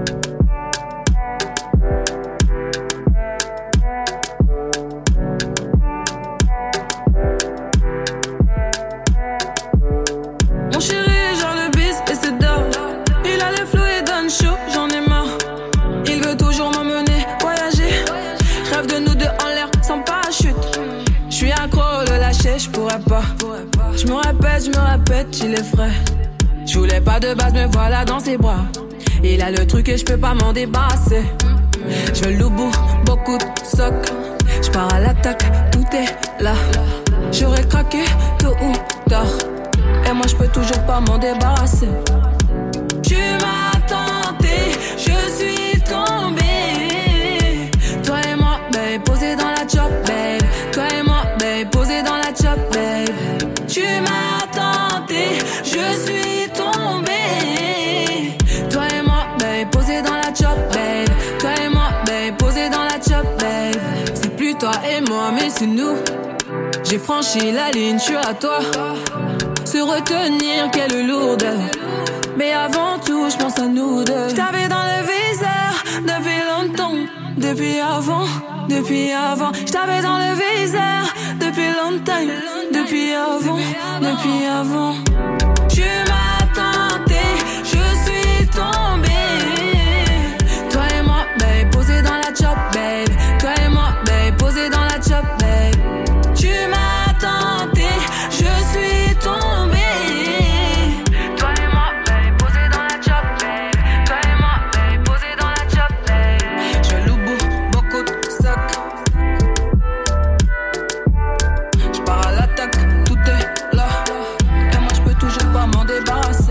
Mon chéri est genre le bis et c'est d'or. Il a les flots et donne chaud, j'en ai marre. Il veut toujours m'emmener voyager. Rêve de nous deux en l'air sans parachute. J'suis accro de lâcher, j'pourrais pas. J'me répète, j'me répète, il est frais. J'voulais pas de base, me voilà dans ses bras. Il a le truc et j'peux pas m'en débarrasser. J'veux le bout, beaucoup de socs. J'pars à l'attaque, tout est là. J'aurais craqué tôt ou tard. Et moi j'peux toujours pas m'en débarrasser. Tu m'as tenté, je suis tombé. Toi et moi, babe, posé dans la chop, babe. Toi et moi, babe, posé dans la chop, babe. Tu m'as tenté, je suis tombé. Toi et moi, babe, posé dans la chop, babe. Toi et moi, babe, posé dans la chop, babe. C'est plus toi et moi, mais c'est nous. J'ai franchi la ligne, je suis à toi. Se retenir, quelle lourdeur. Mais avant tout, je pense à nous deux. Je t'avais dans le viseur depuis longtemps. Depuis avant, depuis avant. Je t'avais dans le viseur depuis longtemps. Depuis avant, depuis avant. Tu m'as tenté, je suis tombée. Toi et moi, babe, posé dans la chop, babe. Toi et moi, babe, posé dans la chop, babe. Tu m'as tenté, je suis tombée. Toi et moi, babe, posé dans la chop, babe. Toi et moi, babe, posé dans la chop, babe. Je loue beaucoup de sacs. Je pars à l'attaque, tout est là. Et moi, je peux toujours pas m'en débarrasser.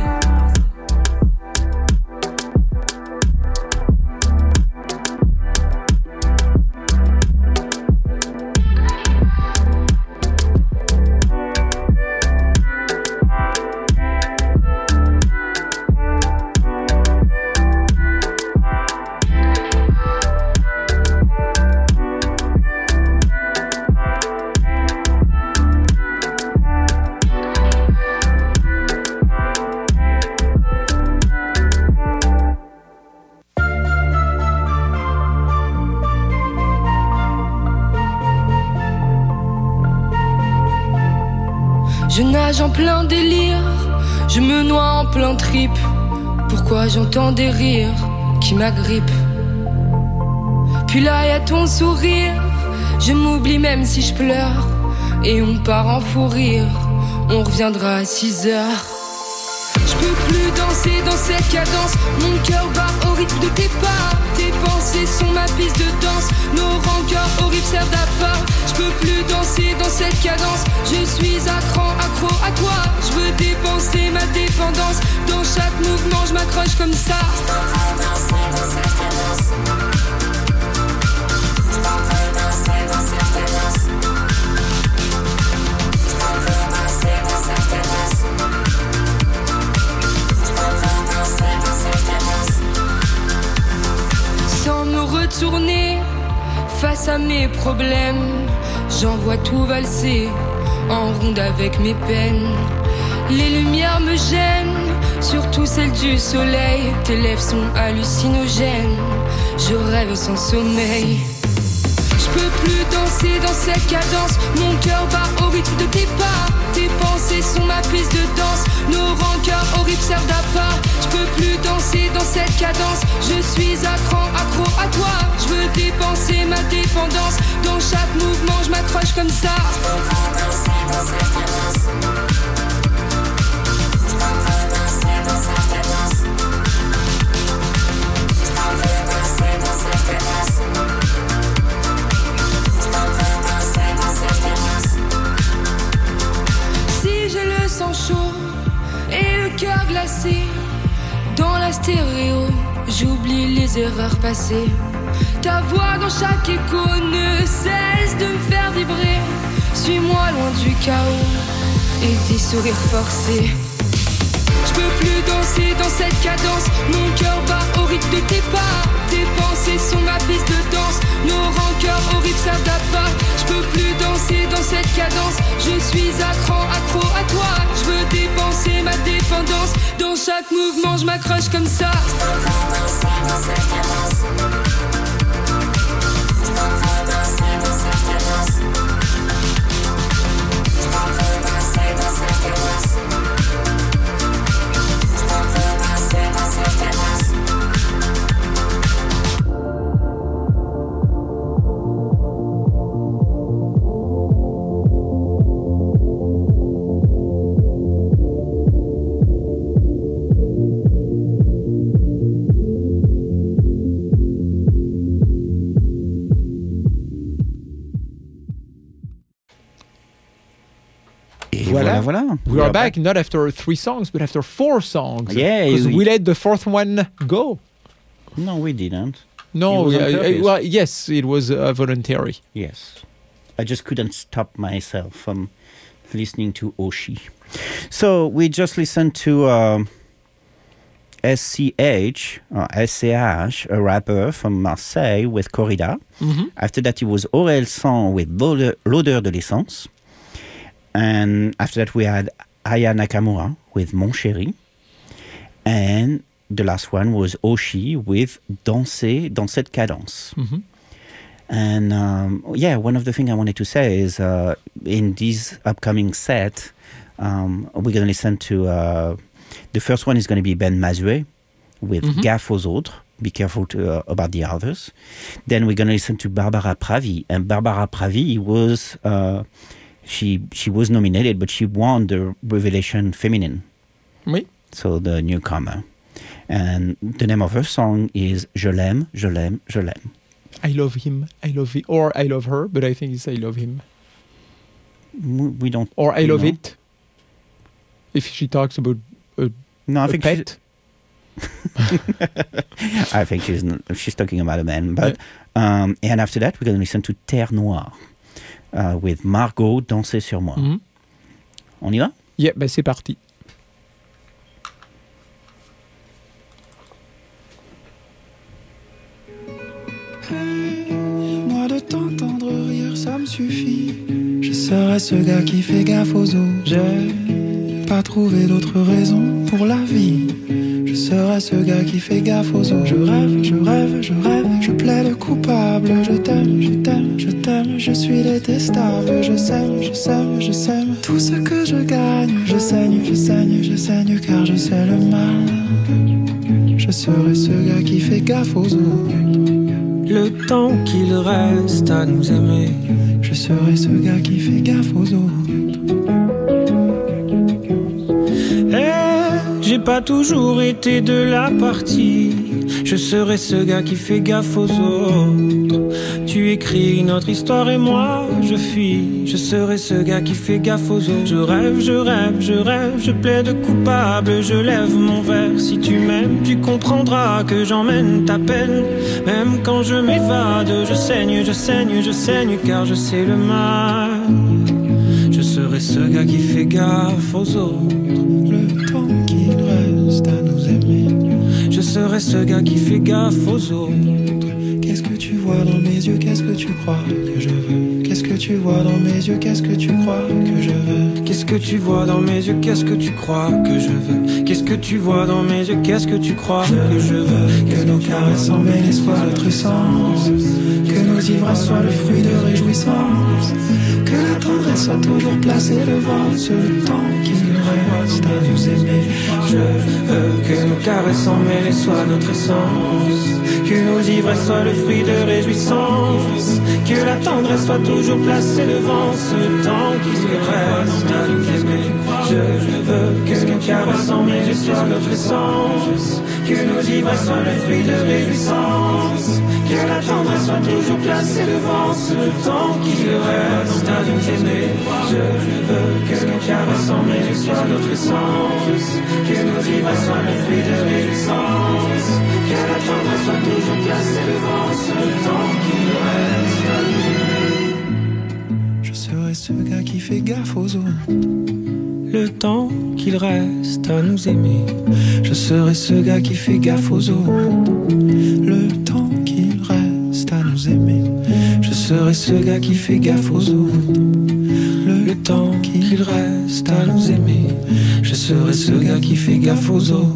Je nage en plein délire, je me noie en plein trip. Pourquoi j'entends des rires qui m'agrippent? Puis là y'a ton sourire, je m'oublie même si je pleure. Et on part en fou rire, on reviendra à six heures. Je peux plus danser dans cette cadence, mon cœur bat au rythme de tes pas. Tes pensées sont ma piste de danse, nos rancœurs horribles servent d'appât. Je peux plus danser dans cette cadence, je suis à cran, accro à toi. Je veux dépenser ma dépendance, dans chaque mouvement je m'accroche comme ça. Je peux plus danser dans cette cadence. Je peux plus danser dans cette cadence. Je peux plus danser dans cette cadence. Sans me retourner face à mes problèmes, j'en vois tout valser en ronde avec mes peines. Les lumières me gênent, surtout celles du soleil. Tes lèvres sont hallucinogènes, je rêve sans sommeil. Je peux plus danser dans cette cadence, mon cœur bat au rythme de tes pas. Tes pensées sont ma piste de danse, nos rancœurs horribles servent d'appât. Je peux plus danser dans cette cadence, je suis à cran, accro à toi. Je veux dépenser ma dépendance, dans chaque mouvement je m'accroche comme ça. Je peux plus danser dans cette cadence. Je peux plus danser dans cette cadence. Je peux plus danser dans cette cadence. Si je le sens chaud et le cœur glacé, dans la stéréo, j'oublie les erreurs passées. Ta voix dans chaque écho ne cesse de me faire vibrer. Suis-moi loin du chaos et des sourires forcés. Je peux plus danser dans cette cadence, mon cœur bat au rythme de tes pas. Tes pensées sont ma piste de danse, nos rancœurs horribles servent d'appât. Je peux plus danser dans cette cadence, je suis à cran, accro à toi. Je veux dépenser ma dépendance, dans chaque mouvement je m'accroche comme ça. Je peux plus danser dans cette cadence. Je peux plus danser dans cette cadence. Je peux plus danser dans cette cadence. Voilà, voilà. We are back, not after three songs, but after four songs. Yeah, because we- we let the fourth one go. No, we didn't. No, It was on uh, uh, purpose. well, yes, it was uh, voluntary. Yes. I just couldn't stop myself from listening to Oshi. So we just listened to um, S C H, or S C H, a rapper from Marseille with Corrida. Mhm. After that, it was Aurel San with L'Ode- L'Odeur de l'Essence. and after that, we had Aya Nakamura with Mon Chéri. And the last one was Oshi with Danser dans cette cadence. Mm-hmm. And um, yeah, one of the things I wanted to say is uh, in this upcoming set, um, we're going to listen to, uh, the first one is going to be Ben Mazoué with Mm-hmm. Gaffe aux autres. Be careful to, uh, about the others. Then we're going to listen to Barbara Pravi. And Barbara Pravi was, uh, she she was nominated, but she won the Revelation Feminine. Oui. So the newcomer. And the name of her song is Je l'aime, je l'aime, je l'aime. I love him, I love it, or I love her, but I think it's I love him. We don't. Or I love know. it. If she talks about a, No, I a think pet. I think she's she's talking about a man. But yeah. um, and after that, we're going to listen to Terre Noire uh, with Margot Danser sur moi. Mm-hmm. On y va? Yeah, ben c'est parti. Hey, moi de t'entendre rire, ça me suffit. Je serai ce gars qui fait gaffe aux autres. J'ai pas trouvé d'autre raison pour la vie. Je serai ce gars qui fait gaffe aux autres. Je rêve, je rêve, je rêve, je plaide coupable. Je t'aime, je t'aime, je t'aime, je suis détestable. Je sème, je sème, je sème tout ce que je gagne. Je saigne, je saigne, je saigne car je sais le mal. Je serai ce gars qui fait gaffe aux autres. Le temps qu'il reste à nous aimer, je serai ce gars qui fait gaffe aux autres. Eh, j'ai pas toujours été de la partie. Je serai ce gars qui fait gaffe aux autres. Tu écris notre histoire et moi je fuis. Je serai ce gars qui fait gaffe aux autres. Je rêve, je rêve, je rêve, je plaide coupable. Je lève mon verre, si tu m'aimes, tu comprendras que j'emmène ta peine. Même quand je m'évade, je saigne, je saigne, je saigne car je sais le mal. Je serai ce gars qui fait gaffe aux autres. Le temps qu'il reste à nous aimer, je serai ce gars qui fait gaffe aux autres. Qu'est-ce que tu vois dans mes yeux, qu'est-ce que tu crois que je veux? Qu'est-ce que tu vois dans mes yeux, qu'est-ce que tu crois que je veux? Qu'est-ce que tu vois dans mes yeux, qu'est-ce que tu crois que je veux? Qu'est-ce que tu vois dans mes yeux, qu'est-ce que tu crois que je veux? Que nos caresses emmêlées soient notre essence, que nos ivresses soient le fruit de réjouissance, que la tendresse soit toujours placée devant ce temps qu'il reste à nous aimer. Je veux que nos caresses emmêlées soient notre essence, que nos ivresses soient le fruit de réjouissance, que la tendresse soit toujours placée devant ce temps qui se reste à nous aimer. Je veux que nos caresses emmêlées soient notre essence, que nos ivresses soient le fruit de réjouissance, que la tendresse soit toujours placée devant ce temps qui reste à nous aimer. Je veux que nos caresses emmêlées soient notre essence, que nos ivresses soient le fruit de réjouissance, que la tendresse soit toujours placée devant ce temps qui reste à nous aimer. Je serai ce gars qui fait gaffe aux autres. Le temps qu'il reste à nous aimer, je serai ce gars qui fait gaffe aux autres. Le temps qu'il reste à nous aimer, je serai ce gars qui fait gaffe aux autres. Le, Le temps qu'il reste à nous aimer, je serai ce gars qui fait gaffe aux autres.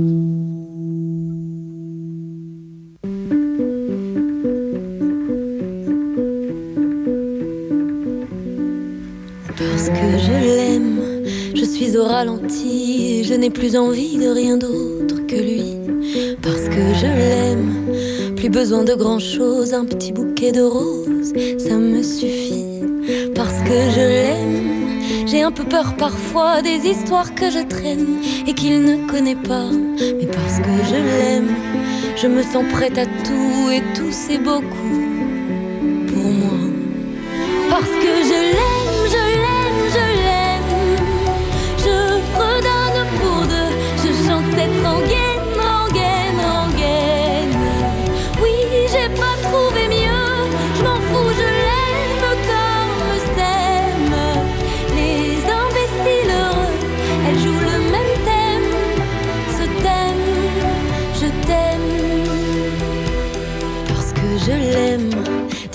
Parce que je l'aime, je suis au ralenti et je n'ai plus envie de rien d'autre que lui. Parce que je l'aime, plus besoin de grand chose, un petit bouquet de roses, ça me suffit. Parce que je l'aime, j'ai un peu peur parfois des histoires que je traîne et qu'il ne connaît pas. Mais parce que je l'aime, je me sens prête à tout et tout c'est beaucoup pour moi. Parce que je l'aime, je l'aime, je l'aime, je fredonne pour deux, je chante cette rengaine, rengaine, rengaine. Oui, j'ai pas trouvé mieux, je m'en fous, je l'aime comme s'aiment les imbéciles heureux. Elle joue le même thème, ce thème, je t'aime. Parce que je l'aime,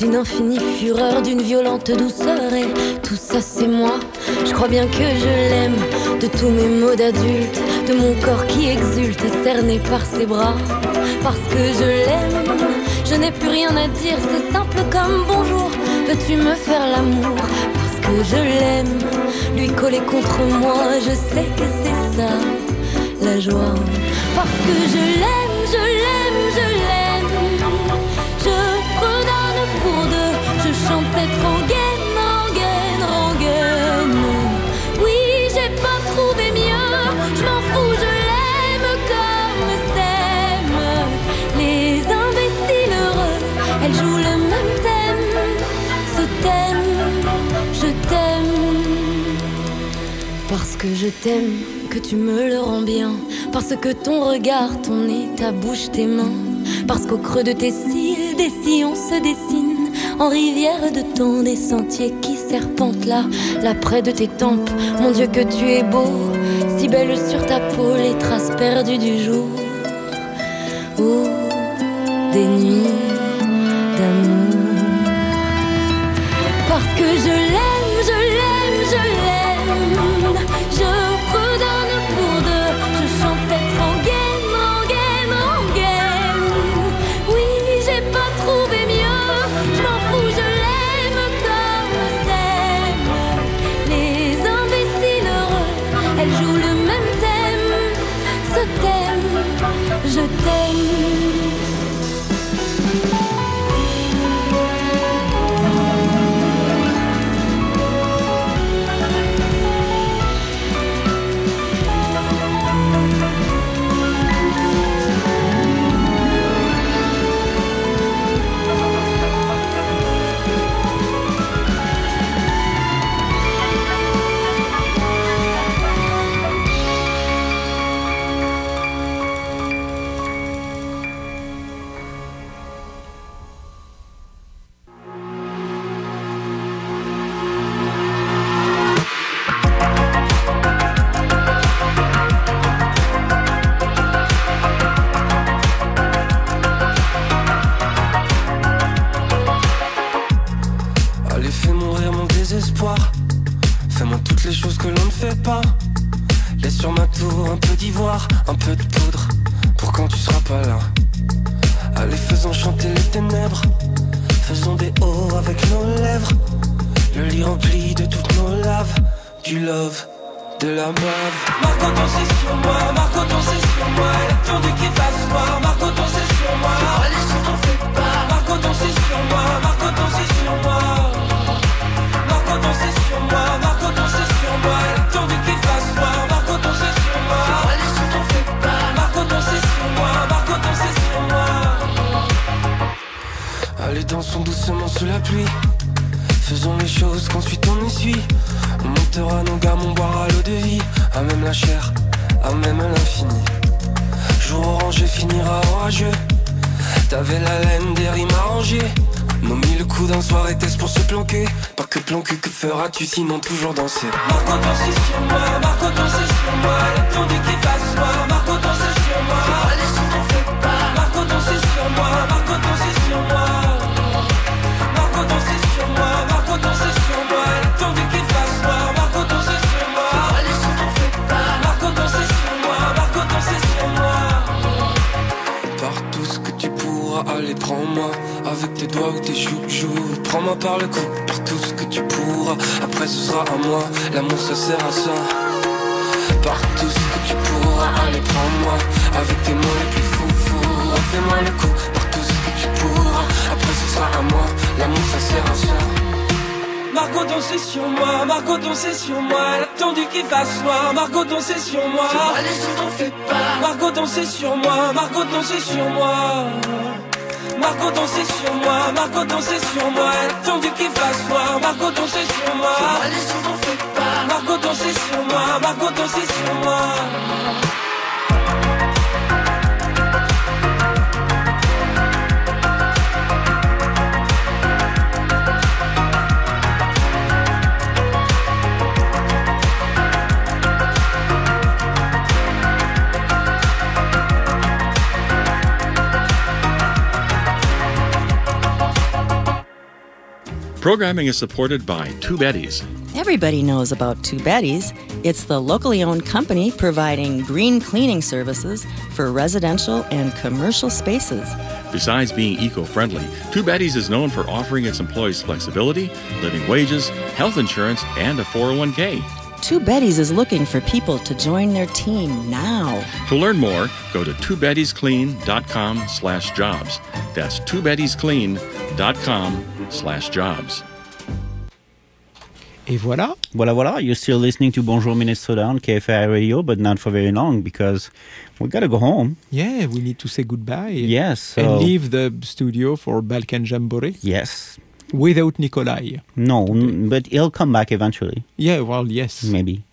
d'une infinie fureur, d'une violente douceur. Et tout ça c'est moi, je crois bien que je l'aime. De tous mes mots d'adulte, de mon corps qui exulte, cerné par ses bras, parce que je l'aime. Je n'ai plus rien à dire, c'est simple comme bonjour. Veux-tu me faire l'amour? Parce que je l'aime. Lui coller contre moi, je sais que c'est ça la joie. Parce que je l'aime, je l'aime, je l'aime. Je redonne pour deux, je chante cette rengaine, rengaine, rengaine. Oui, j'ai pas trouvé mieux, je m'en fous, je l'aime comme s'aiment les imbéciles heureux. Elle joue le même thème, ce thème, je t'aime. Parce que je t'aime, que tu me le rends bien. Parce que ton regard, ton nez, ta bouche, tes mains. Parce qu'au creux de tes cils, des sillons se dessinent en rivière de temps, des sentiers qui serpentent là, là près de tes tempes. Mon Dieu que tu es beau, si belle sur ta peau, les traces perdues du jour. Oh, des nuits d'amour. Parce que je l'aime, je l'aime, je l'aime. Je redonne pour deux, je chante cette rengaine, rengaine, rengaine. Oui, j'ai pas trouvé mieux, je m'en fous, je l'aime comme s'aiment les imbéciles heureux. Elle joue le même thème, ce thème, je t'aime. Fais-moi toutes les choses que l'on ne fait pas. Laisse sur ma tour un peu d'ivoire, un peu de poudre, pour quand tu seras pas là. Allez, faisons chanter les ténèbres, faisons des hauts avec nos lèvres. Le lit rempli de toutes nos laves, du love, de la bave. Marco, ton c'est sur moi, Marco, ton c'est sur moi. Elle a attendu qu'il fasse noir, Marco, ton c'est sur moi. Allez, sur ton fait pas, Marco, ton c'est sur moi, Marco, ton c'est sur moi. Marco, ton c'est sur moi, Marco, ton c'est sur moi. Elle a attendu qu'il fasse noir, Marco, ton c'est sur moi. Allez, sur ton fait pas, Marco, ton c'est sur moi, Marco, ton c'est sur moi. Allez, dansons doucement sous la pluie. Faisons les choses qu'ensuite on essuie. On montera nos gammes, on boira l'eau de vie. À même la chair, à même l'infini. Jour orangé finira orageux. T'avais la laine des rimes arrangées. Nos mille coups d'un soir était-ce pour se planquer. Pas que planquer, que feras-tu sinon toujours danser. Marco, ton c'est sur moi, Marco, ton c'est sur moi. Elle a attendu qu'il fasse noir, Marco, ton c'est sur moi. Allez, sur ton fait pas, Marco, ton c'est sur moi, Marco, ton c'est sur moi. Marco, ton c'est sur moi, Marco, ton c'est sur moi. Elle a attendu qu'il fasse noir, Marco, ton c'est sur moi. Allez, sur ton fait pas, Marco, ton c'est sur moi, Marco, ton c'est sur moi. Partout ce que tu pourras, allez prends-moi. Avec tes doigts ou tes joues, prends-moi par le cou. Par tout ce que tu pourras, après ce sera à moi. L'amour ça sert à ça. Par tout ce que tu pourras, allez prends-moi. Avec tes mots les plus fous, fous, refais-moi le coup. Par tout ce que tu pourras, après ce sera à moi. L'amour ça sert à ça. Marco, ton c'est sur moi, Marco, ton c'est sur moi. Elle a attendu qu'il fasse noir, Marco, ton c'est sur moi. Allez, sur ton fait pas, Marco, ton c'est sur moi, Marco, ton c'est sur moi. Marco, ton c'est sur moi, Marco, ton c'est sur moi. Elle a attendu qu'il fasse noir, Marco, ton c'est sur moi. Allez, sur ton fait pas, Marco, ton c'est sur moi, Marco, ton c'est sur moi. Programming is supported by Two Betties. Everybody knows about Two Betties. It's the locally owned company providing green cleaning services for residential and commercial spaces. Besides being eco-friendly, Two Betties is known for offering its employees flexibility, living wages, health insurance, and a four oh one k. Two Betties is looking for people to join their team now. To learn more, go to two betties clean dot com slash jobs. That's two betties clean dot com slash jobs. Et voilà. Voilà, voilà. You're still listening to Bonjour Minnesota on K F A I Radio, but not for very long because we gotta go home. Yeah, we need to say goodbye. Yes. So and leave the studio for Balkan Jamboree. Yes. Without Nikolai. No, n- but he'll come back eventually. Yeah, well, yes. Maybe.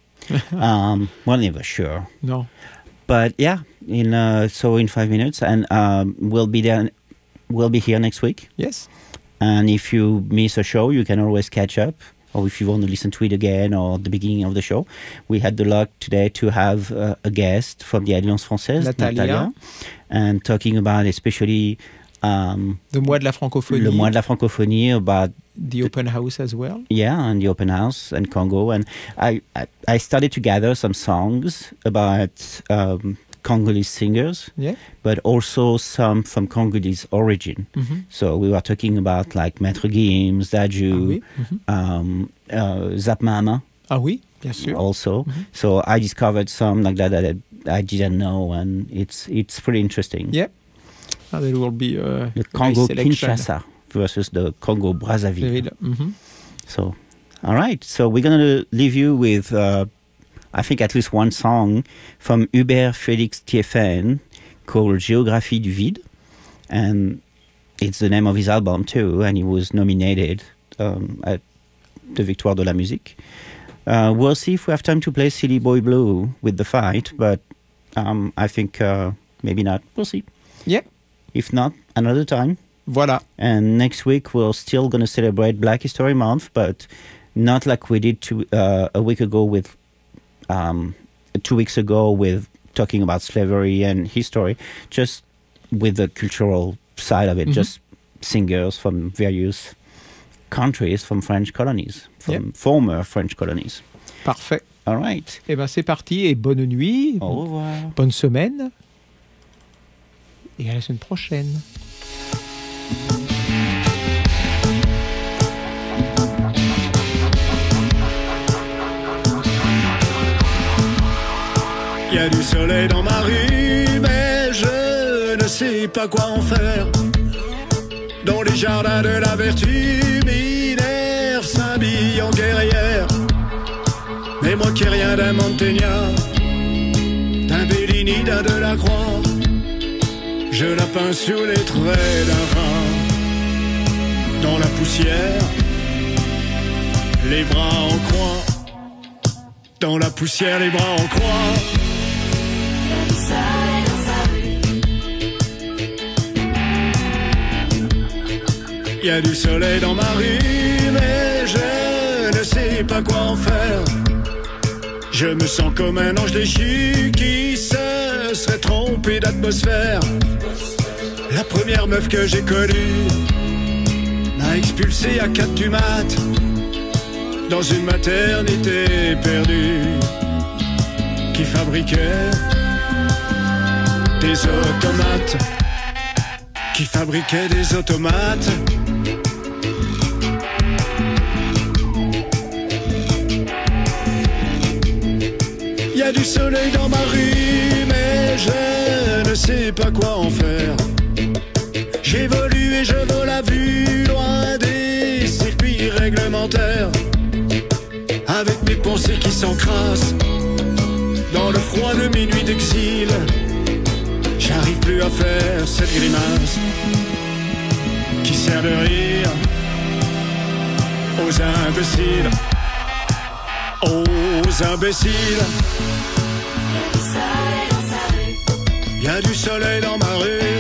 um, we're never sure. No. But yeah, in uh, so in five minutes, and um, we'll be there. We'll be here next week. Yes. And if you miss a show, you can always catch up. Or if you want to listen to it again or the beginning of the show. We had the luck today to have uh, a guest from the Alliance Française, Natalia, Natalia, and talking about especially um, the Mois de la Francophonie. Le Mois de la Francophonie, about the open house as well. Yeah, and the open house and Congo. And I, I, I started to gather some songs about um, Congolese singers, yeah, but also some from Congolese origin. Mm-hmm. So we were talking about like Maître Gims, Dadju, ah, oui. mm-hmm. um, uh, Zap Mama. Ah oui, bien sûr. Also, mm-hmm. So I discovered some like that that I, I didn't know, and it's it's pretty interesting. Yeah, oh, there will be uh, the Congo Kinshasa versus the Congo Brazzaville. Mm-hmm. So, all right. So we're gonna leave you with. Uh, I think at least one song from Hubert Félix Thiéphane called Géographie du Vide. And it's the name of his album too, and he was nominated um, at the Victoire de la Musique. Uh, we'll see if we have time to play Silly Boy Blue with the fight, but um, I think uh, maybe not. We'll see. Yeah. If not, another time. Voilà. And next week we're still going to celebrate Black History Month, but not like we did two, uh, a week ago with Um, two weeks ago with talking about slavery and history, just with the cultural side of it, mm-hmm. just singers from various countries, from French colonies, from yep. former French colonies. Parfait. All right. Eh bien, c'est parti et bonne nuit. Au revoir. Bonne semaine. Et à la semaine prochaine. Il y a du soleil dans ma rue, mais je ne sais pas quoi en faire. Dans les jardins de la vertu, Minerve s'habille en guerrière. Mais moi qui ai rien d'un Mantegna, d'un Bellini, d'un Delacroix, je la peins sous les traits d'un rat. Dans la poussière, les bras en croix. Dans la poussière, les bras en croix. Il y a du soleil dans ma rue, mais je ne sais pas quoi en faire. Je me sens comme un ange déchu qui se serait trompé d'atmosphère. La première meuf que j'ai connue m'a expulsé à quatre du mat dans une maternité perdue qui fabriquait des automates, qui fabriquait des automates. Il y a du soleil dans ma rue, mais je ne sais pas quoi en faire. J'évolue et je vole à vue, loin des circuits réglementaires, avec mes pensées qui s'encrassent dans le froid de mes nuits d'exil. J'arrive plus à faire cette grimace qui sert de rire aux imbéciles, aux imbéciles. Il y a du soleil dans ma rue,